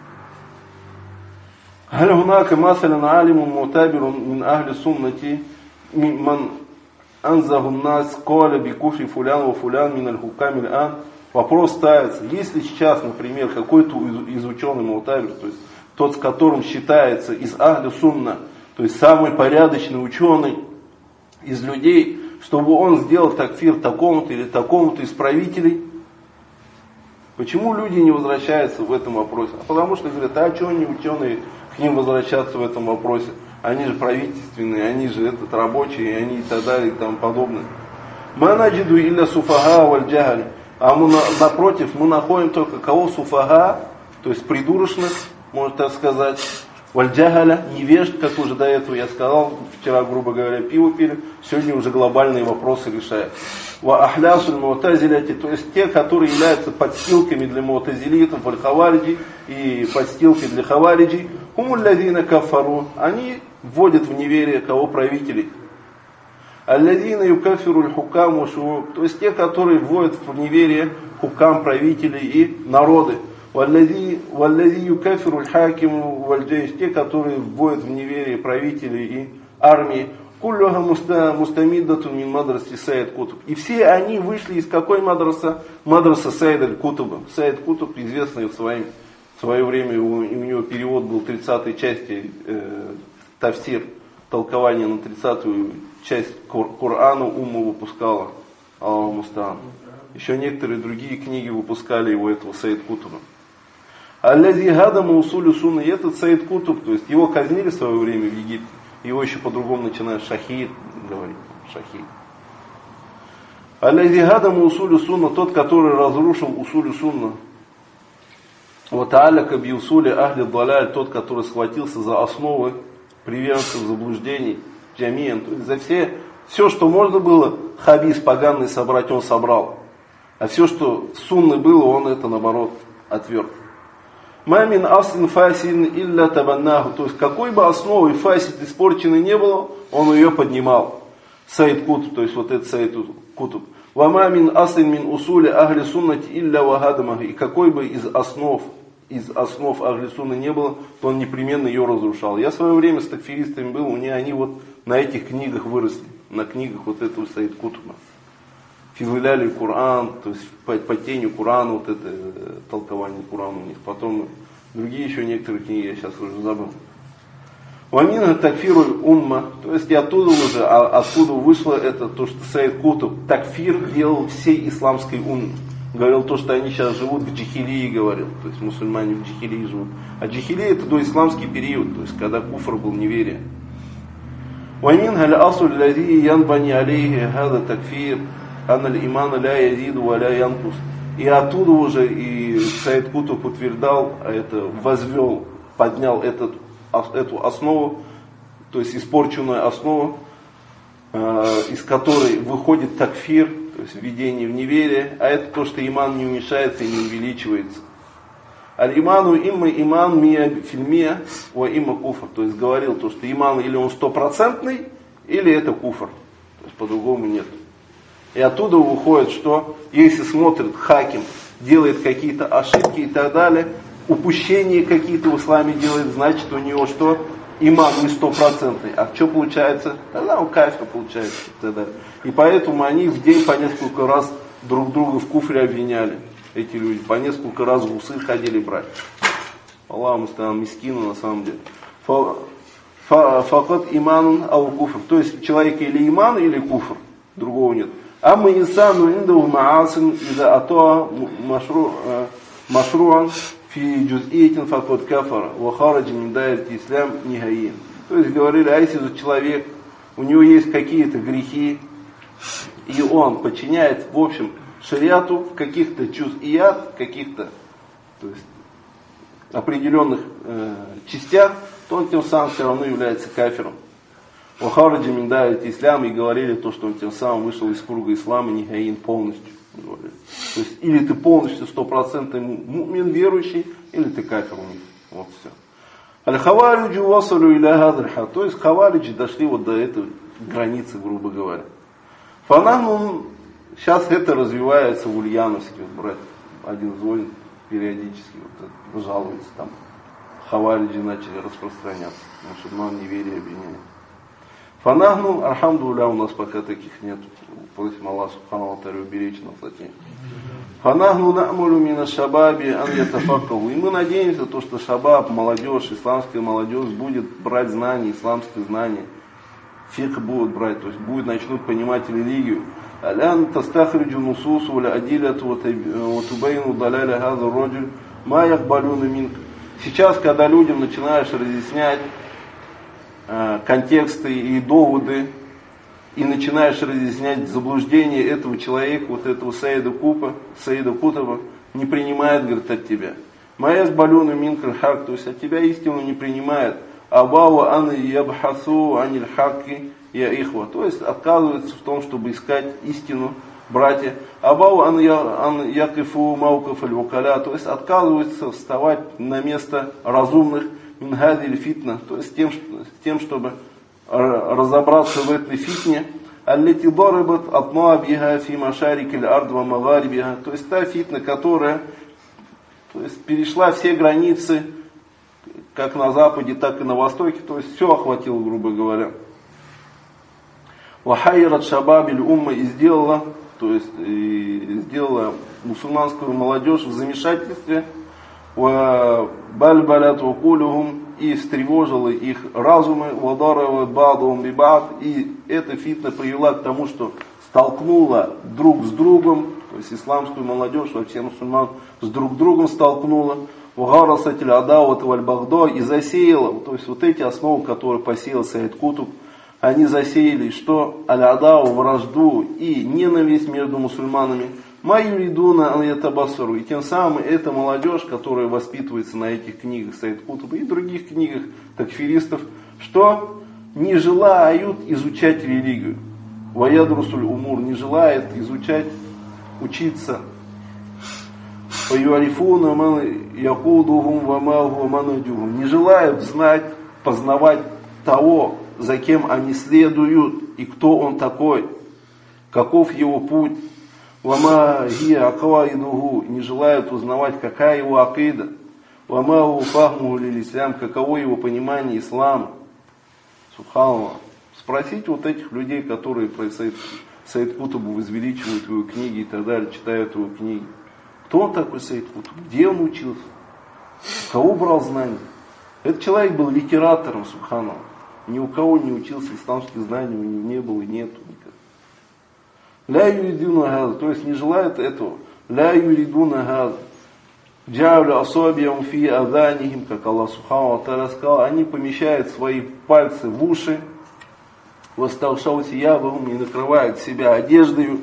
Халь хунака масалян алимун мутабирун мин ахли суннати ман анзаху нас коля бикуфри фулян ва фулян мин аль-хукам иль-ан. Вопрос ставится, если сейчас, например, какой-то из, из ученых мутабир, то есть тот, с которым считается из ахли сунна, то есть самый порядочный ученый из людей, чтобы он сделал такфир такому-то или такому-то из правителей. Почему люди не возвращаются в этом вопросе? А потому что говорят, а что они ученые к ним возвращаться в этом вопросе? Они же правительственные, они же этот, рабочие, они и так далее и тому подобное. Манаджиду илля суфага валь джахаль. А мы, напротив, мы находим только кого суфага, то есть придурочных, можно так сказать, Вальджахаля, невежд, как уже до этого я сказал, вчера, грубо говоря, пиво пили, сегодня уже глобальные вопросы решают. Ва ахлясуль муатазиляти, то есть те, которые являются подстилками для муатазилитов, валь-хавариджи и подстилкой для хавариджи, хумуллазина кафару, они вводят в неверие кого правителей. Аллазина юкафируль хукам ушууб, то есть те, которые вводят в неверие хукам правителей и народы. Валлази юкафируль хакиму вальджейш, те, которые вводят в неверие правителей и армии. Куллюха мустамиддату мин мадрасы Сайд Кутуб. И все они вышли из какой мадраса? Мадраса Сайд аль-Кутуба. Сайд Кутуб, известный в, своем, в свое время, у, у него перевод был тридцатой части э, тафсир, толкование на тридцатую часть Кур, Корана Умма выпускала. Аллаху мустаан. Еще некоторые другие книги выпускали его, этого Сайд Кутуба. Аллази гадама усулю сунна, и этот Сайд Кутуб, то есть его казнили в свое время в Египте. Его еще по-другому начинают шахид говорить. Шахид. Аллази гадама усулю сунна, тот, который разрушил усулю сунна. Вот аляка би усули ахли даляль, тот, который схватился за основы приверженцев заблуждений, джамиен, то есть за все, все, что можно было, хабис поганый собрать, он собрал. А все, что сунны было, он это наоборот отверг. Мамин аслин фасин илля табаннаху, то есть какой бы основой фасид испорченной не было, он ее поднимал. Сайд Кутуб, то есть вот этот Сайд Кутуб. Вамамин аслин мин усули ахли суннати илля вагадамах, и какой бы из основ, из основ ахли сунны не было, то он непременно ее разрушал. Я в свое время с такфиристами был, у них они вот на этих книгах выросли, на книгах вот этого Сайд Кутуба. Физуляли Коран, то есть по, по тенью Корана, вот это э, толкование Корана у них. Потом другие еще некоторые книги, я сейчас уже забыл. Вамина такфируль умма, то есть и оттуда уже, а, откуда вышло это, то, что Сайд Кутуб такфир делал всей исламской умме. Говорил то, что они сейчас живут в джихилии, говорил, то есть мусульмане в джихилии живут. А джихилия это доисламский период, то есть когда куфр был неверие. Вамин галь асуль лади янбани алейхи хада такфир. Аналь-имана ля язиду ва ля янкус. И оттуда уже и Сайд Кутуб утверждал, это возвел, поднял этот, эту основу, то есть испорченную основу, э, из которой выходит такфир, то есть введение в неверие, а это то, что иман не уменьшается и не увеличивается. Аль-иману имма иман мия фильмия ва имма куфр, то есть говорил то, что иман или он стопроцентный, или это куфр, то есть по-другому нет. И оттуда выходит, что если смотрит хаким, делает какие-то ошибки и так далее, упущения какие-то в исламе делает, значит у него что? Иман не стопроцентный. А что получается? Тогда он кафир получается. И так далее. И поэтому они в день по несколько раз друг друга в куфре обвиняли. Эти люди по несколько раз в усы ходили брать. Аллах мустаан, мискину на самом деле. Факат иман ау куфр. То есть человек или иман, или куфр. Другого нет. Амма инсану индаху маасин иза атоа машруан фи джуз'иятин факат кафара ва хараджа мин дайрати ислам нихаин. То есть говорили, а если же человек, у него есть какие-то грехи, и он подчиняет в общем шариату в каких-то джуз'ият, каких-то, то есть определенных э, частях, то он тем самым все равно является кафиром. Вахараджи миндает ислам, и говорили то, что он тем самым вышел из круга ислама нихаин полностью. Говорили. То есть или ты полностью стопроцентный мумин верующий, или ты кафир. Вот все. Аль-хавариджи васалю иля гадрха, то есть хавариджи дошли вот до этой границы, грубо говоря. Фанахну, сейчас это развивается в Ульяновске, вот брат один звонит периодически, вот, жалуется там. Хавариджи начали распространяться, потому что нам неверие обвиняет. Фанахну, альхамдулилля, у нас пока таких нет. Просим Аллах субхану ва тааля уберечь нас от них. Фанахну на'мулю мина шабаби ан ятафаккаху. И мы надеемся, то, что шабаб, молодежь, исламская молодежь будет брать знания, исламские знания. Фикх будут брать, то есть будет, начнут понимать религию. Алян тастахриджу нусусу ва адиляту ва тубайну даляля хаза роджуль ма якбалюна минка. Сейчас, когда людям начинаешь разъяснять контексты и доводы, и начинаешь разъяснять заблуждение этого человека, вот этого Саида Купа, Саида Кутуба, не принимает, говорит, от тебя. Маяс балюна минкаль хак, то есть от тебя истину не принимает. Абава ан ябхасу аниль хаки я ихва, то есть отказывается в том, чтобы искать истину, братья. Абау ан якифу маукаф аль-вукаля, то есть отказывается вставать на место разумных, минхадиль фитна, то есть тем, тем, чтобы разобраться в этой фитне. Аллати дарабат атнабиха фи машарикиль ард ва магарибиха, то есть та фитна, которая, то есть перешла все границы, как на западе, так и на востоке, то есть все охватило, грубо говоря. Вахайрат шабабиль умма, и сделала, то есть и сделала мусульманскую молодежь в замешательстве, бальбалят вакулюхум, и встревожила их разумы, вадарова бадум бибад, и эта фитна привела к тому, что столкнула друг с другом, то есть исламскую молодежь, вообще мусульман, с друг другом столкнула, вгарасатель адават валь-багдо, и засеяла, то есть вот эти основы, которые посеял Сайид Кутуб, они засеяли, что аль-адау, вражду и ненависть между мусульманами, майюридуна ан-ятабассару, и тем самым эта молодежь, которая воспитывается на этих книгах Сайид Кутуба и других книгах такфиристов, что не желают изучать религию. Ваядрусуль умур, не желает изучать, учиться. Паюарифуна ман якудухум вамаху манадюхум, не желают знать, познавать того, за кем они следуют и кто он такой, каков его путь. Вама гия акваидуху, не желают узнавать, какая его акида. Вама уфахму лилислям, каково его понимание ислама. Субханаллах. Спросите вот этих людей, которые про Сайид Кутубу возвеличивают его книги и так далее, читают его книги. Кто он такой Сайид Кутуб? Где он учился? У кого брал знания? Этот человек был литератором, субханаллах. Ни у кого не учился, исламских знаний у него не было и нету никак. Ля юридуна газа, то есть не желает этого. Ля юридуна газа. Джавля асобиям фи аданихим, как Аллах Субхану ва Тааля сказал, они помещают свои пальцы в уши, восставшауси ябахум, и накрывают себя одеждою,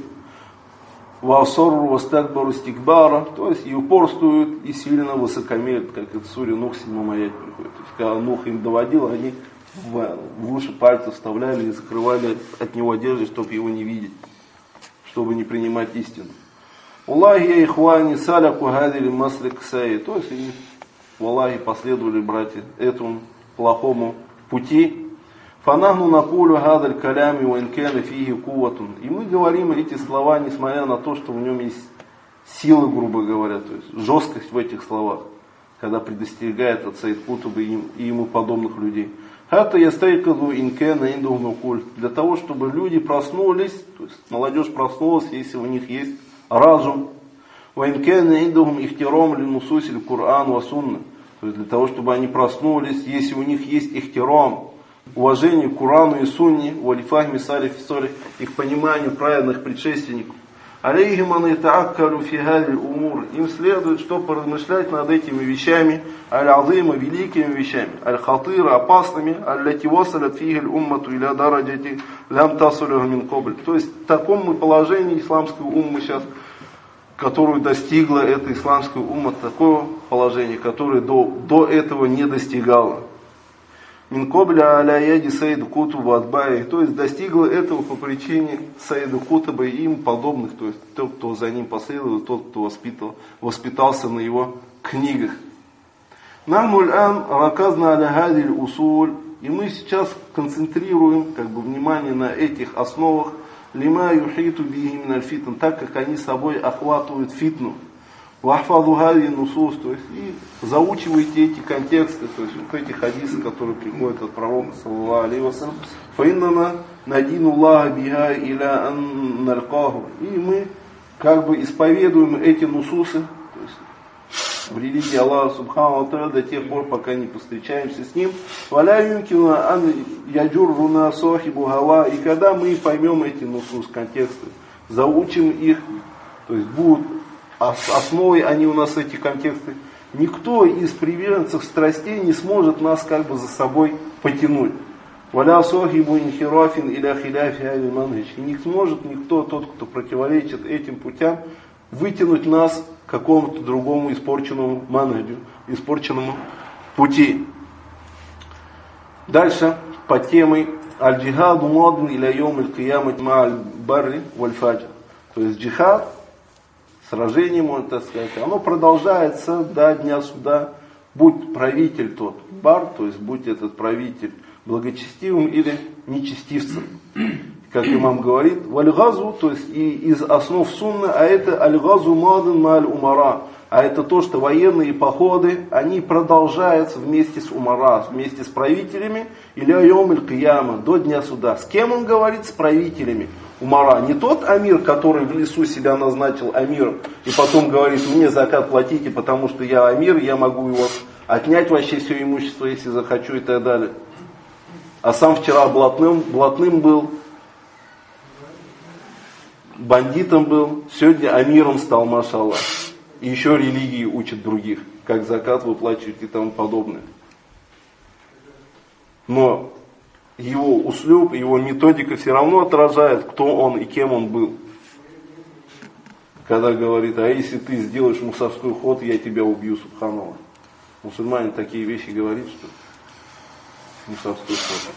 васорру вастакбару стикбара, то есть и упорствуют, и сильно высокомерят, как это в суре Нух седьмом аяте приходит. То есть когда Нух им доводил, они в, в уши пальцы вставляли и закрывали от него одежду, чтобы его не видеть, чтобы не принимать истину. Аллахи я ихвани саляку гадили маслик саи, то есть они в Аллахе последовали, братья, этому плохому пути. Фанахну накулю гадаль калями уэнкены фиги куватун. И мы говорим эти слова, несмотря на то, что в нем есть сила, грубо говоря, то есть жесткость в этих словах, когда предостерегает от Сайид Кутуба и ему подобных людей. Это я стейкаду инкена индухнукуль. Для того, чтобы люди проснулись, то есть молодежь проснулась, если у них есть разум. Ваинкена индухум ихтиром линусусиль Кур'ан ва сунна. То есть для того, чтобы они проснулись, если у них есть ихтиром, уважение к Курану и Сунне, валифахми салиф солих, их пониманию праведных предшественников. Алейхим ан ятааккалю фи хазиль умур. Им следует, что поразмышлять над этими вещами, аль-азима, великими вещами, аль-хатыра, опасными, аль-лати васалят фигель уммату иля дараджати лям тасулюха мин кобль. То есть в таком положении исламской уммы сейчас, которую достигла эта исламская умма, такое положение, которое до, до этого не достигало. Минкобля аля яди Саиду Кутуба отбаи, то есть достигла этого по причине Саиду Кутуба и им подобных, то есть тот, кто за ним последовал, тот, кто воспитал, воспитался на его книгах. Намуль ан раказна аля хадиль усуль, и мы сейчас концентрируем как бы внимание на этих основах, лима юхиту бихи мин аль-фитн, так как они собой охватывают фитну. Вахфаду хади нусус, то есть и заучивайте эти контексты, то есть вот эти хадисы, которые приходят от пророка саллаллаху алейхи ва саллям. Фаиннана надину Аллаха биха иля ан наркаху. И мы как бы исповедуем эти нусусы, то есть в религии Аллаха Субхану ва Тааля до тех пор, пока не повстречаемся с ним. Валя юмкина ан яджурруна сахибу гава. И когда мы поймем эти нусус, контексты, заучим их, то есть будут основой они у нас эти контексты, никто из приверженцев страстей не сможет нас как бы за собой потянуть. Валя сохибу инхирафин иля хиляфи аль-манхич. И не сможет никто, тот, кто противоречит этим путям, вытянуть нас какому-то другому испорченному манхаджу, испорченному пути. Дальше по теме аль-джихаду мадн иля йом аль-киямат ма аль-барри валь-фаджр. То есть джихад, сражение, можно так сказать, оно продолжается до дня суда, будь правитель тот бар, то есть будь этот правитель благочестивым или нечестивцем. Как имам говорит, валь-газу, то есть и из основ сунны, а это аль-газу мадн ма аль-умара. А это то, что военные походы, они продолжаются вместе с умара, вместе с правителями, иля йом аль-кияма, до дня суда. С кем он говорит? С правителями умара. Не тот амир, который в лесу себя назначил амиром, и потом говорит, мне закат платите, потому что я амир, я могу его отнять вообще все имущество, если захочу и так далее. А сам вчера блатным, блатным был, бандитом был, сегодня амиром стал, машаллах. И еще религии учат других, как закат выплачивать и тому подобное. Но его услюб, его методика все равно отражает, кто он и кем он был. Когда говорит, а если ты сделаешь мусорской ход, я тебя убью, субханаллах. Мусульмане такие вещи говорят, что мусорской ход.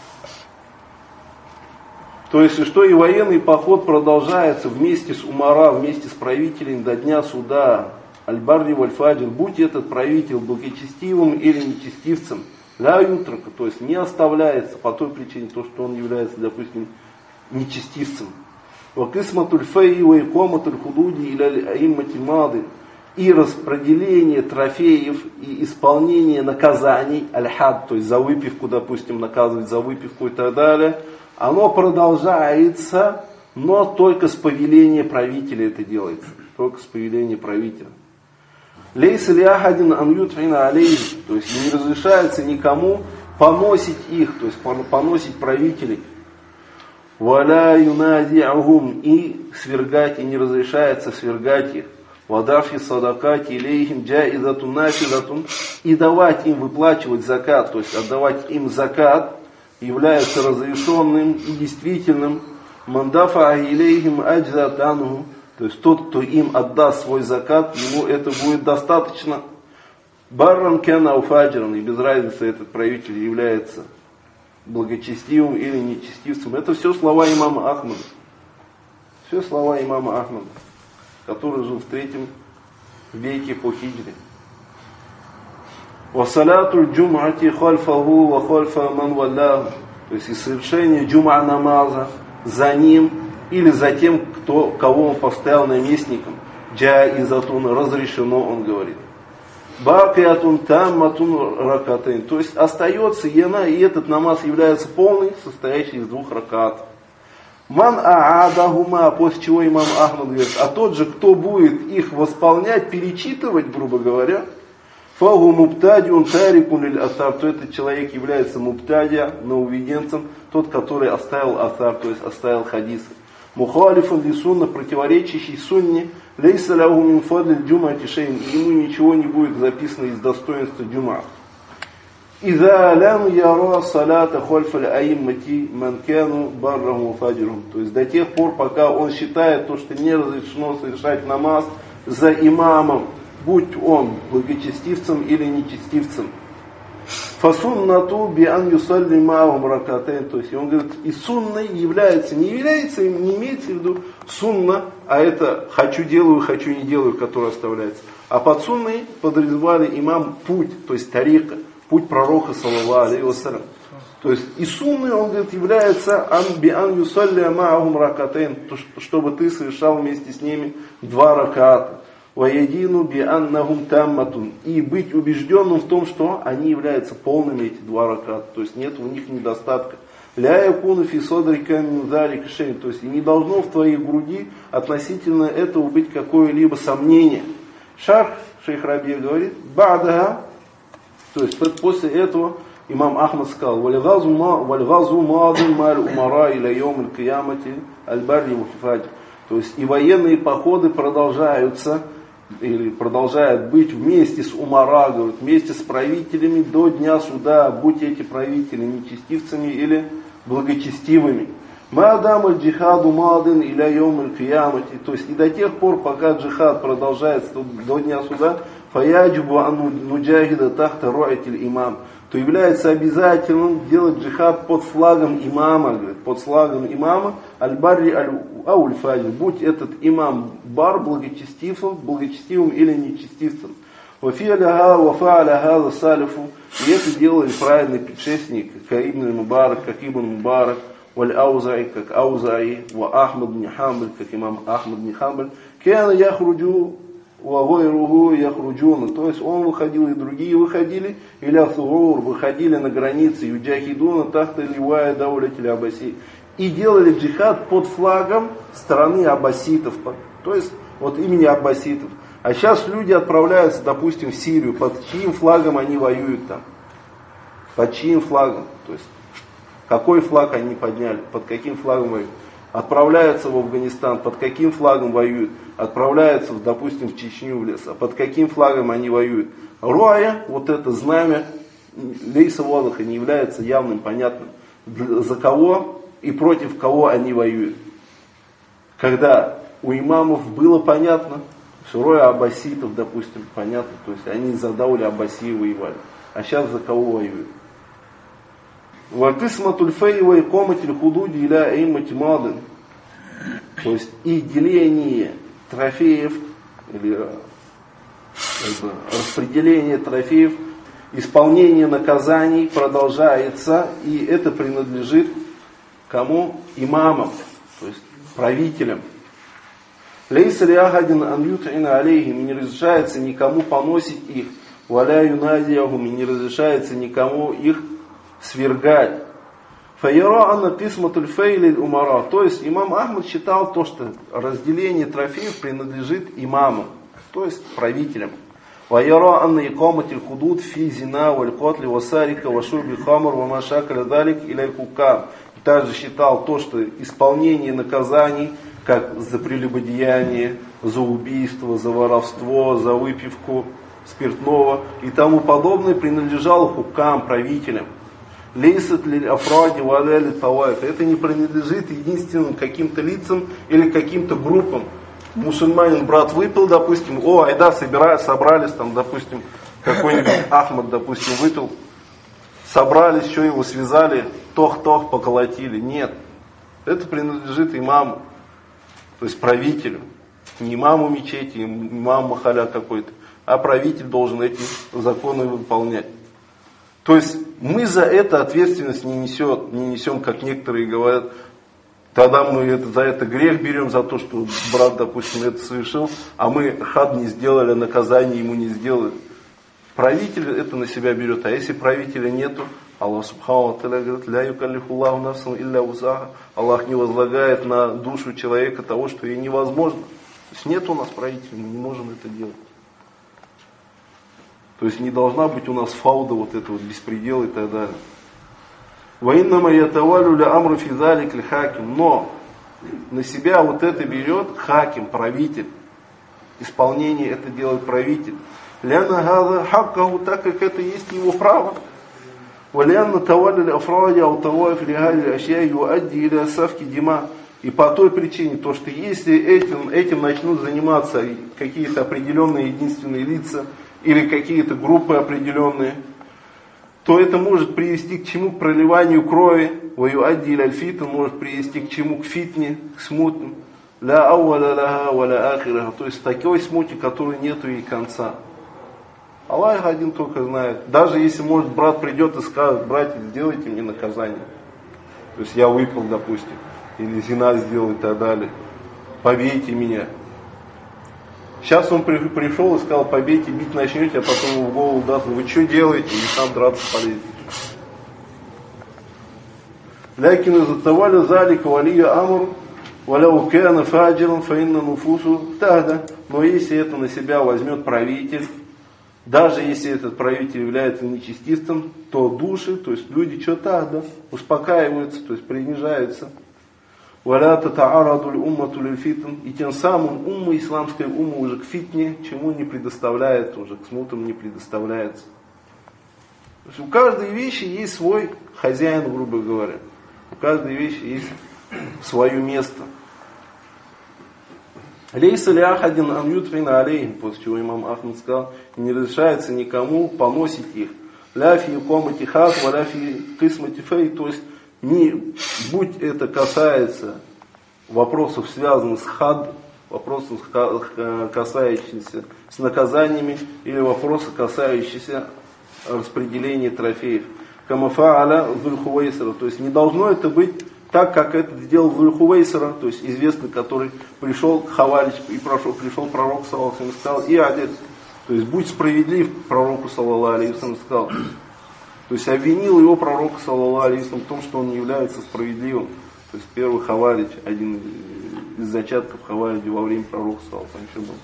То есть, и что и военный поход продолжается вместе с умара, вместе с правителем до дня суда. Аль-барри валь-фаджр, будь этот правитель благочестивым или нечестивцем, ля ютрака, то есть не оставляется по той причине, то, что он является, допустим, нечестивцем. Вакисматуль фей ва икоматуль худуди иля аиммати мады, и распределение трофеев и исполнение наказаний, аль-хад, то есть за выпивку, допустим, наказывать за выпивку и так далее, оно продолжается, но только с повеления правителя это делается, только с повеления правителя. Лейса ли ахадин ан ютфина алейхи, то есть не разрешается никому поносить их, то есть поносить правителей. Валя юнадиахум, и свергать, и не разрешается свергать их. Вадафи садакати илейхим джаизатун нафизатун, и давать им выплачивать закат, то есть отдавать им закат, является разрешенным и действительным. Мандафа илейхим аджзатануху, то есть тот, кто им отдаст свой закат, ему это будет достаточно. Барран кана уфаджиран, и без разницы этот правитель является благочестивым или нечестивцем. Это все слова имама Ахмада. Все слова имама Ахмада, который жил в третьем веке по хиджре. Вассалятуль джум'ати хальфаху ва хальфа ман валлаху, то есть и совершение джум'a намаза за ним или за тем, кто, кого он поставил наместником. Джаизатун, разрешено, он говорит. Бакиатун тамматун ракатайн, то есть остается и она, и этот намаз является полный, состоящий из двух ракатов. Ман аадахума, после чего имам Ахмад говорит, а тот же, кто будет их восполнять, перечитывать, грубо говоря, фагу муптадиун тарикун лиль асар, то этот человек является муптадия, нововведенцем, тот, который оставил асар, то есть оставил хадисы. Мухалифун ли сунна, противоречащий сунне, лейса ляху мин фадлиль джум'ати шейн, ему ничего не будет записано из достоинства джум'а. Иза лям яра салата хальфаль аиммати манкану барраху фаджраху, то есть до тех пор, пока он считает то, что не разрешено совершать намаз за имамом, будь он благочестивцем или нечестивцем. Фасуннату биан юсалли маахум ракатайн, то есть он говорит, и сунной является, не является, не имеется в виду сунна, а это хочу делаю, хочу не делаю, который оставляется. А под сунной подразумевали имам путь, то есть тарика, путь пророка саллаллаху алейхи вассалям. То есть и сунной, он говорит, является ан биан юсалли маахум ракатайн, чтобы ты совершал вместе с ними два раката. Ваядину бианнахум тамматун, и быть убежденным в том, что они являются полными, эти два раката, то есть нет у них недостатка. Ля якуну фи содрика мин залика шей, то есть и не должно в твоей груди относительно этого быть какое-либо сомнение. Шарх шейх Раби говорит, ба'даха, то есть после этого имам Ахмад сказал, вальгазу мадун маль умара иля йом аль-киямати аль-барри валь-фаджр, то есть и военные походы продолжаются, или продолжают быть вместе с умара, говорит, вместе с правителями до дня суда, будь эти правители нечестивцами или благочестивыми. Маадам аль-джихаду мадин иля йом аль-киямати. То есть и до тех пор, пока джихад продолжается до дня суда, фаяджибу ан нуджахида тахта ру'атиль имам, то является обязательным делать джихад под флагом имама, говорит, под флагом имама, аль-барри аль-ауль-фаджи, будь этот имам бар благочестивым, благочестивым или нечестивцем. Вафи'аляха вафа'аляха салифу, и это делали праведные предшественники, как Ибн Мубарак, как Ибн Мубарак, валь-аузаи, как Аузаи, ва Ахмад бн Хамбаль, как имам Ахмад бн Хамбаль, кяна яхруджу вагойругу яхруджуна, то есть он выходил и другие выходили, или ахтугур, выходили на границы, юджахидуна тахта ливая даулятиля абаси, и делали джихад под флагом стороны аббаситов, то есть вот имени аббаситов. А сейчас люди отправляются, допустим, в Сирию, под чьим флагом они воюют там, под чьим флагом, то есть какой флаг они подняли, под каким флагом воюют. Отправляются в Афганистан, под каким флагом воюют. Отправляются, допустим, в Чечню, в лес, а под каким флагом они воюют. Руая, вот это знамя, лейса вадаха, не является явным, понятным, за кого и против кого они воюют. Когда у имамов было понятно, что руая аббаситов, допустим, понятно, то есть они за Даули Аббасии воевали. А сейчас за кого воюют? Вакисматуль фейва и коматиль худуди иля эймати мадын. То есть и деление трофеев, или это, распределение трофеев, исполнение наказаний продолжается, и это принадлежит кому? Имамам, то есть правителям. Лейса ли ахадин ан ют'ина алейхим, не разрешается никому поносить их, валя юнадиахум, не разрешается никому их свергать. Фаяра анна кисматуль фейли умара. То есть имам Ахмад считал то, что разделение трофеев принадлежит имаму, то есть правителям. Фаяра анна икаматиль худуд фи зина валь котли васарика вашурби хамар вамашакаля далик иляй кукам. Также считал то, что исполнение наказаний, как за прелюбодеяние, за убийство, за воровство, за выпивку спиртного и тому подобное, принадлежало хукам, правителям. Лейсат ли афради валяли тавайф. Это не принадлежит единственным каким-то лицам или каким-то группам. Мусульманин брат выпил, допустим, о, айда, собирают, собрались, там, допустим, какой-нибудь Ахмад, допустим, выпил, собрались, что его связали, тох-тох, поколотили. Нет, это принадлежит имаму, то есть правителю. Не имаму мечети, имам махаля какой-то, а правитель должен эти законы выполнять. То есть мы за это ответственность не несем, не несем, как некоторые говорят, тогда мы это, за это грех берем, за то, что брат, допустим, это совершил, а мы хад не сделали, наказание ему не сделали. Правитель это на себя берет, а если правителя нету, Аллах субхану ва тааля говорит, ля юкаллифуллаху нафсан илля вусаха, Аллах не возлагает на душу человека того, что ей невозможно. То есть нет у нас правителя, мы не можем это делать. То есть не должна быть у нас фауда, вот это вот беспредел и так далее. Ваиннама ятавалю ля амру фи залик ль хаким. Но на себя вот это берет хаким, правитель. Исполнение это делает правитель. Ляна газа хаккаху, так как это есть его право. Валяна тавалю ля афради аутаваев лигади ашья юадди или асавки дима. И по той причине, то, что если этим, этим начнут заниматься какие-то определенные единственные лица, или какие-то группы определенные, то это может привести к чему? К проливанию крови, ваюадди иль аль-фитн, может привести к чему? К фитне, к смуте, ля ауаля лаха валя ахираха, то есть такой смуте, которой нету и конца. Аллах один только знает. Даже если, может, брат придет и скажет, братья, сделайте мне наказание. То есть я выпил, допустим, или зина сделал и так далее. Побейте меня. Сейчас он при, пришел и сказал, побейте, бить начнете, а потом его в голову даст, вы что делаете, и сам драться полезете. Лякин изаттаваля залика валия амур, валя укена фаджиран фаинна нуфусу тагда. Но если это на себя возьмет правитель, даже если этот правитель является нечестивцем, то души, то есть люди что тагда, успокаиваются, то есть принижаются. Валя татаарадуль уммату лиль фитн. И тем самым умма, исламская умма уже к фитне, чему не предоставляет, уже к смутам не предоставляется. То есть у каждой вещи есть свой хозяин, грубо говоря. У каждой вещи есть свое место. Лейса ли ахадин ан ютрина алейхим, после чего имам Ахмад сказал, не разрешается никому поносить их. Ля фи комати хат, ва ля фи кисмати фей, то есть не, будь это касается вопросов, связанных с хад, вопросов, касающихся с наказаниями, или вопросы, касающиеся распределения трофеев. Камафааля Зуль-Хувейсара, то есть не должно это быть так, как это сделал Зуль-Хувейсара, то есть известный, который пришел Хаварич, и прошел, пришел пророк, саллаллаху алейхи ва саллям, сказал, и одет, то есть будь справедлив, пророку, саллаллаху алейхи ва саллям, сказал. То есть обвинил его пророк, саллаллаху алейхи ва саллям, в том, что он не является справедливым. То есть первый Хаварич, один из зачатков Хавариджа во время пророка, саллаллаху алейхи ва саллям.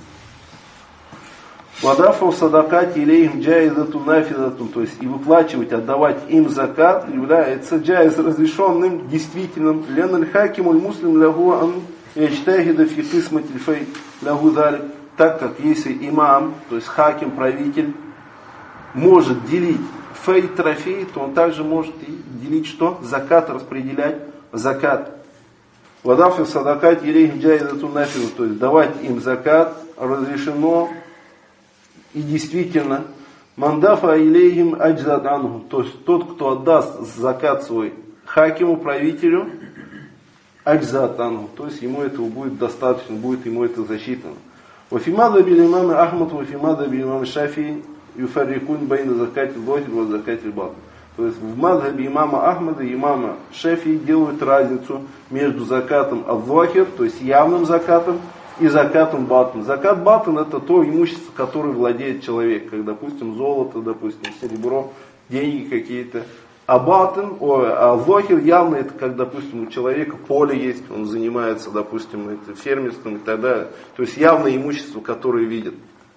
Вадафу садакати илейхим джаизату нафизату, то есть и выплачивать, отдавать им закат является джаиз разрешенным, действительным. Леналь хакимуль муслим лягу ан ячтагида фи кисматиль фей лягу далик, так как если имам, то есть хаким, правитель, может делить фей трофей, то он также может и делить что? Закат, распределять закат. Вадафу садакати илейхим джаизату нафизату, то есть давать им закат разрешено. И действительно, мандафа илейхим аджзад анху, то есть тот, кто отдаст закат свой хакиму, правителю, аджзад анху, то есть ему этого будет достаточно, будет ему это засчитано. Вафимада бил имам Ахмад, вафимада бил имам Шафии, юфаррикун байна закати лохир ва закати бат. То есть в мадхабе имама Ахмада и имама Шафии делают разницу между закатом ав-лохир, то есть явным закатом, и закатом батан. Закат батан — это то имущество, которое владеет человек, как, допустим, золото, допустим, серебро, деньги какие-то. А батан, о, а лохир явно это, как, допустим, у человека поле есть, он занимается, допустим, это, фермерством и так далее. То есть явное имущество, которое видит.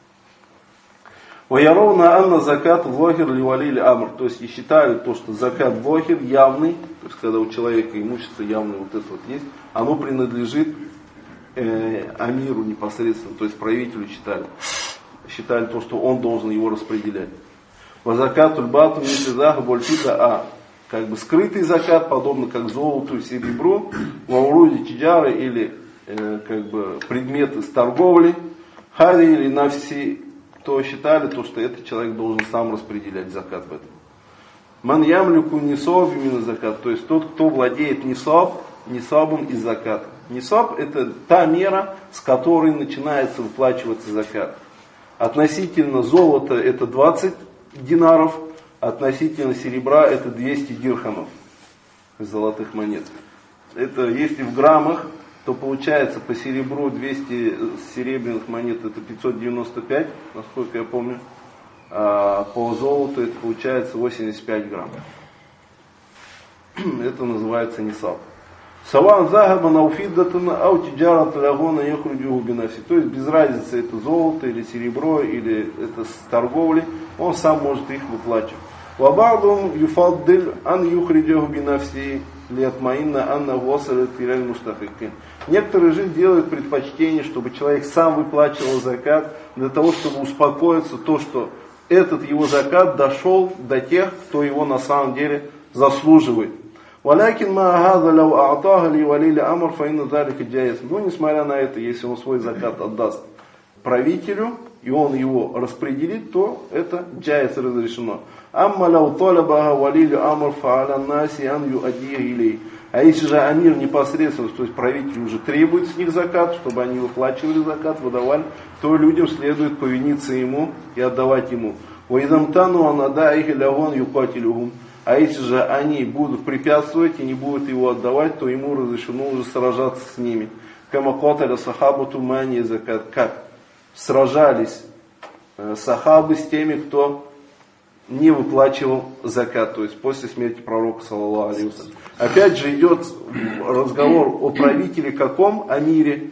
Ваяровна анна закат лохир ливалили амр. То есть и считали то, что закат лохир явный, то есть когда у человека имущество явное вот это вот есть, оно принадлежит амиру непосредственно, то есть правителю считали, считали то, что он должен его распределять. Вазакатуль бату мисизаха больфита а, как бы скрытый закат, подобно как золоту и серебру, вауруди чиджары или э, как бы предметы с торговли, хари или навси, то считали то, что этот человек должен сам распределять закат в этом. Ман ямлику нисаб именно закат, то есть тот, кто владеет нисаб, нисабом из заката. Нисаб — это та мера, с которой начинается выплачиваться закат. Относительно золота это двадцать динаров, относительно серебра это двести дирхамов золотых монет. Это если в граммах, то получается по серебру двести серебряных монет это пятьсот девяносто пять, насколько я помню. А по золоту это получается восемьдесят пять грамм. Это называется нисаб. Саван загаба науфиддатана аутиджарат лягона яхруджуху бинафси. То есть без разницы, это золото или серебро, или это с торговли, он сам может их выплачивать. Вабадум юфаддиль ан юхриджуху бинафси лиатмаинна анна восалят филяль мустахикин. Некоторые же делают предпочтение, чтобы человек сам выплачивал закат, для того, чтобы успокоиться то, что этот его закат дошел до тех, кто его на самом деле заслуживает. Валякин маагаза лау аатаха ли валили амр фаинна залика джаиз. Но несмотря на это, если он свой закат отдаст правителю, и он его распределит, то это джаиз разрешено. Амма лау талабаха валили амр фааля наси ан юадия илей. А если же амир непосредственно, то есть правитель уже требует с них закат, чтобы они выплачивали закат, выдавали, то людям следует повиниться ему и отдавать ему. Ваидамтану анадаихи лягон юкатилюхум. А если же они будут препятствовать и не будут его отдавать, то ему разрешено уже сражаться с ними. Камакоталя сахабату мани закат. Как сражались сахабы с теми, кто не выплачивал закат, то есть после смерти пророка, саллаллаху алейхи ва саллям. Опять же идет разговор о правителе каком? Амире,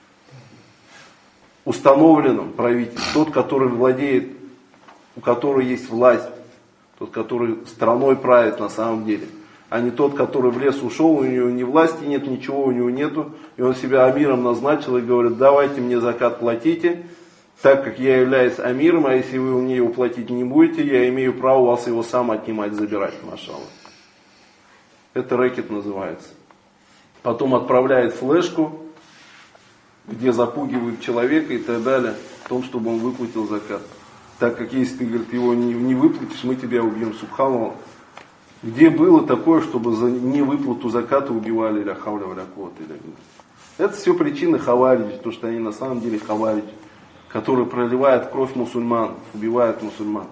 установленном правителе. Тот, который владеет, у которого есть власть. Тот, который страной правит на самом деле. А не тот, который в лес ушел, у него ни власти нет, ничего у него нету. И он себя амиром назначил и говорит, давайте мне закат платите, так как я являюсь амиром, а если вы мне его платить не будете, я имею право у вас его сам отнимать, забирать, машаллах. Это рэкет называется. потом отправляет флешку, где запугивают человека и так далее, в том, чтобы он выплатил закат. Так как если ты, говорит, его не, не выплатишь, мы тебя убьем. Субханаллах. Где было такое, чтобы за невыплату заката убивали ля хауля ва ля куввата илля билля? Это все причины хавариджи, то что они на самом деле хавариджи, которые проливают кровь мусульман, убивают мусульман.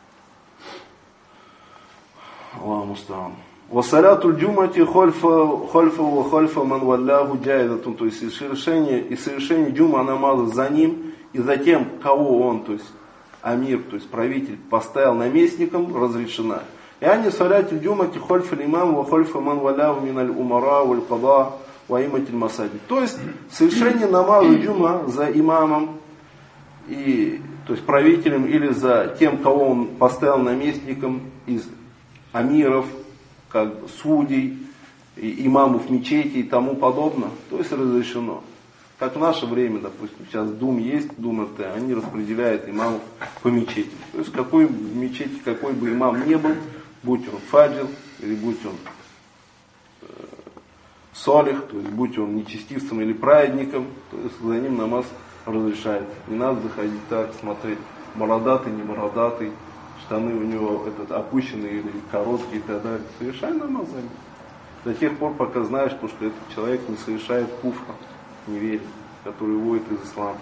Аллаху мустаан. Вассаляту джумати хольфа хольфа ва хольфа ман валляху джайдатун, то есть и совершение, и совершение джума намаза за ним и за тем, кого он, то есть амир, то есть правитель, поставил наместником, разрешена. И они саляти джумати хольфа имам ва хольфа ман валляху миналь умара валь када ва иматиль масаджид. То есть совершение намаза джума за имамом, и, то есть правителем, или за тем, кого он поставил наместником из амиров, как судей, и имамов мечети и тому подобное, то есть разрешено. Как в наше время, допустим, сейчас Дум есть, Дум это, они распределяют имамов по мечети. То есть какой мечети, какой бы имам ни был, будь он фаджил, или будь он э, солих, то есть будь он нечестивцем или праведником, то есть за ним намаз разрешается. Не надо заходить так, смотреть, бородатый, не бородатый, штаны у него этот, опущенные или короткие и так далее. Совершай намаз за ним. До тех пор, пока знаешь, что этот человек не совершает куфра, неверие, который выводит из ислама.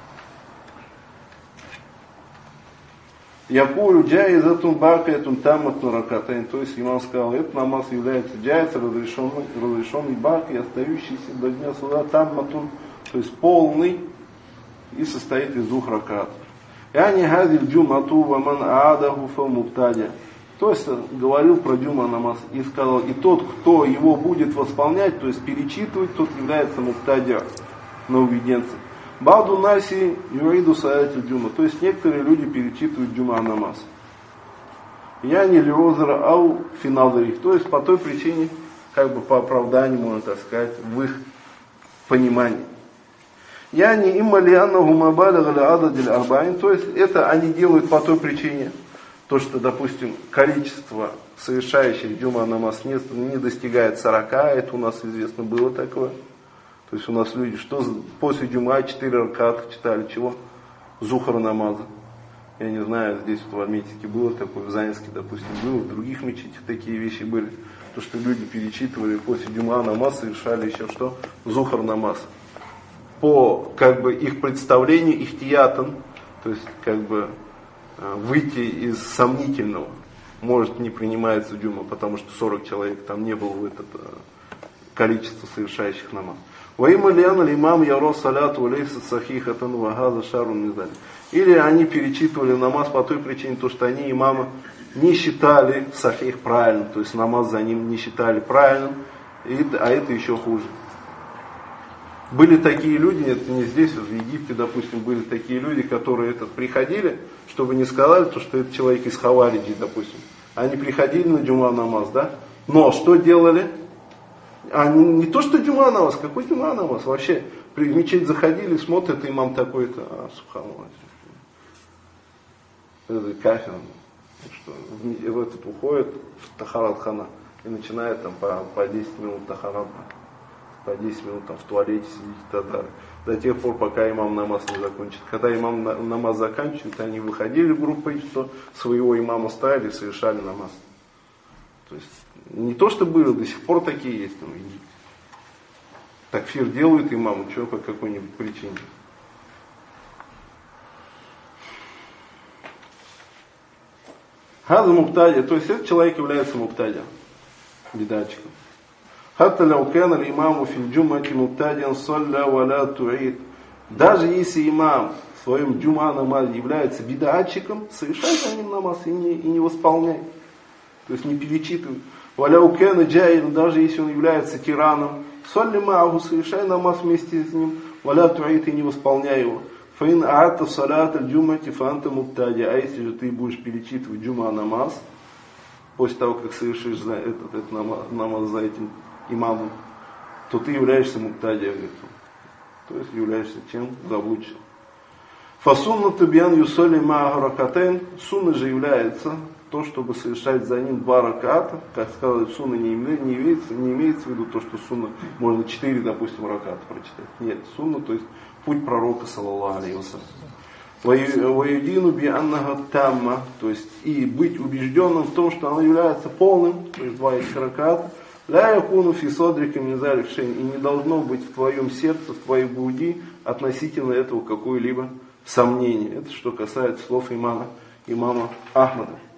Якулю джаизатун бакиятун тамматун ракатайн. То есть имам сказал, этот намаз является джаиз, разрешенный, разрешенный баки, остающийся до дня суда тамматун, то есть полный и состоит из двух ракат. Яни хазиль джумату ваман аадаху фа мубтадя. То есть говорил про джума намаз и сказал, и тот, кто его будет восполнять, то есть перечитывать, тот является мубтадя, нововведенцем. Баду наси юриду саяти джума. То есть некоторые люди перечитывают джума намаз. Яни лиозра ау финалдерих. То есть по той причине, как бы по оправданию, можно так сказать, в их понимании. Яни имма лианнаху мабалага ля ададиль арбаин. То есть это они делают по той причине, то, что, допустим, количество совершающих джума намаз не, не достигает сорока, это у нас известно было такое. То есть у нас люди, что после джума четыре раката читали, чего? Зухар намаза. Я не знаю, здесь вот в Арметике было такое, в Занинске, допустим, было, в других мечетях такие вещи были. То, что люди перечитывали после джума намаз, совершали еще что? Зухар намаз. По, как бы, их представлению, ихтиятан, то есть, как бы, выйти из сомнительного, может не принимается джума, потому что сорок человек там не было в это количество совершающих намаз. Имам яро саляту лейса сахихатан вагаза шарун низали. Или они перечитывали намаз по той причине, то, что они имама не считали сахих правильным, то есть намаз за ним не считали правильным, и, а это еще хуже. Были такие люди, это не здесь, вот в Египте, допустим, были такие люди, которые этот, приходили, чтобы не сказали, то, что это человек из хавариджи, допустим. Они приходили на джума намаз, да? Но что делали? Они, не то, что джума намаз, какой джума намаз? Вообще, в мечеть заходили, смотрят, имам такой-то, а, субханаллах. Это кафир, что в, в этот уходит, в тахарат хана, и начинает там по, по десять минут тахарат. По десять минут там в туалете сидеть и так далее. До тех пор, пока имам намаз не закончит. Когда имам на, намаз заканчивает, они выходили группой, что своего имама ставили и совершали намаз. То есть не то, что было, до сих пор такие есть там в Египте. Такфир делают имаму, что по какой-нибудь причине. Хаза муптадя, то есть этот человек является муптадя, бедачиком. Хатта ляу кана имаму фил джумати муптадиан салля валя туид. Даже если имам в своем джума намазе является бидатчиком, совершай за ним намаз и не, и не восполняй. То есть не перечитывай. Валя кана джаин, даже если он является тираном, салли мааху, совершай намаз вместе с ним, валя туид, и не восполняй его. Фаин аата салят аль-джумати фанта муптади. А если же ты будешь перечитывать джума намаз, после того, как совершишь за этот, этот намаз, намаз за этим имамом, то ты являешься муптади, то есть являешься чем? Заблудшим. Фасуннату бьян юсоли маагаракатен. Сунна же является то, чтобы совершать за ним два раката. Как сказали, сунна не, не, имеется, не имеется в виду то, что сунна можно четыре, допустим, раката прочитать. Нет, сунна, то есть путь пророка, саллаллаху алейхи вассалям. Ваюдину би аннага тамма, то есть и быть убежденным в том, что оно является полным, то есть два этих раката. Ля якуну фи содрика мин залик шейн, и не должно быть в твоем сердце, в твоей груди относительно этого какое-либо сомнение. Это что касается слов имама, имама Ахмада.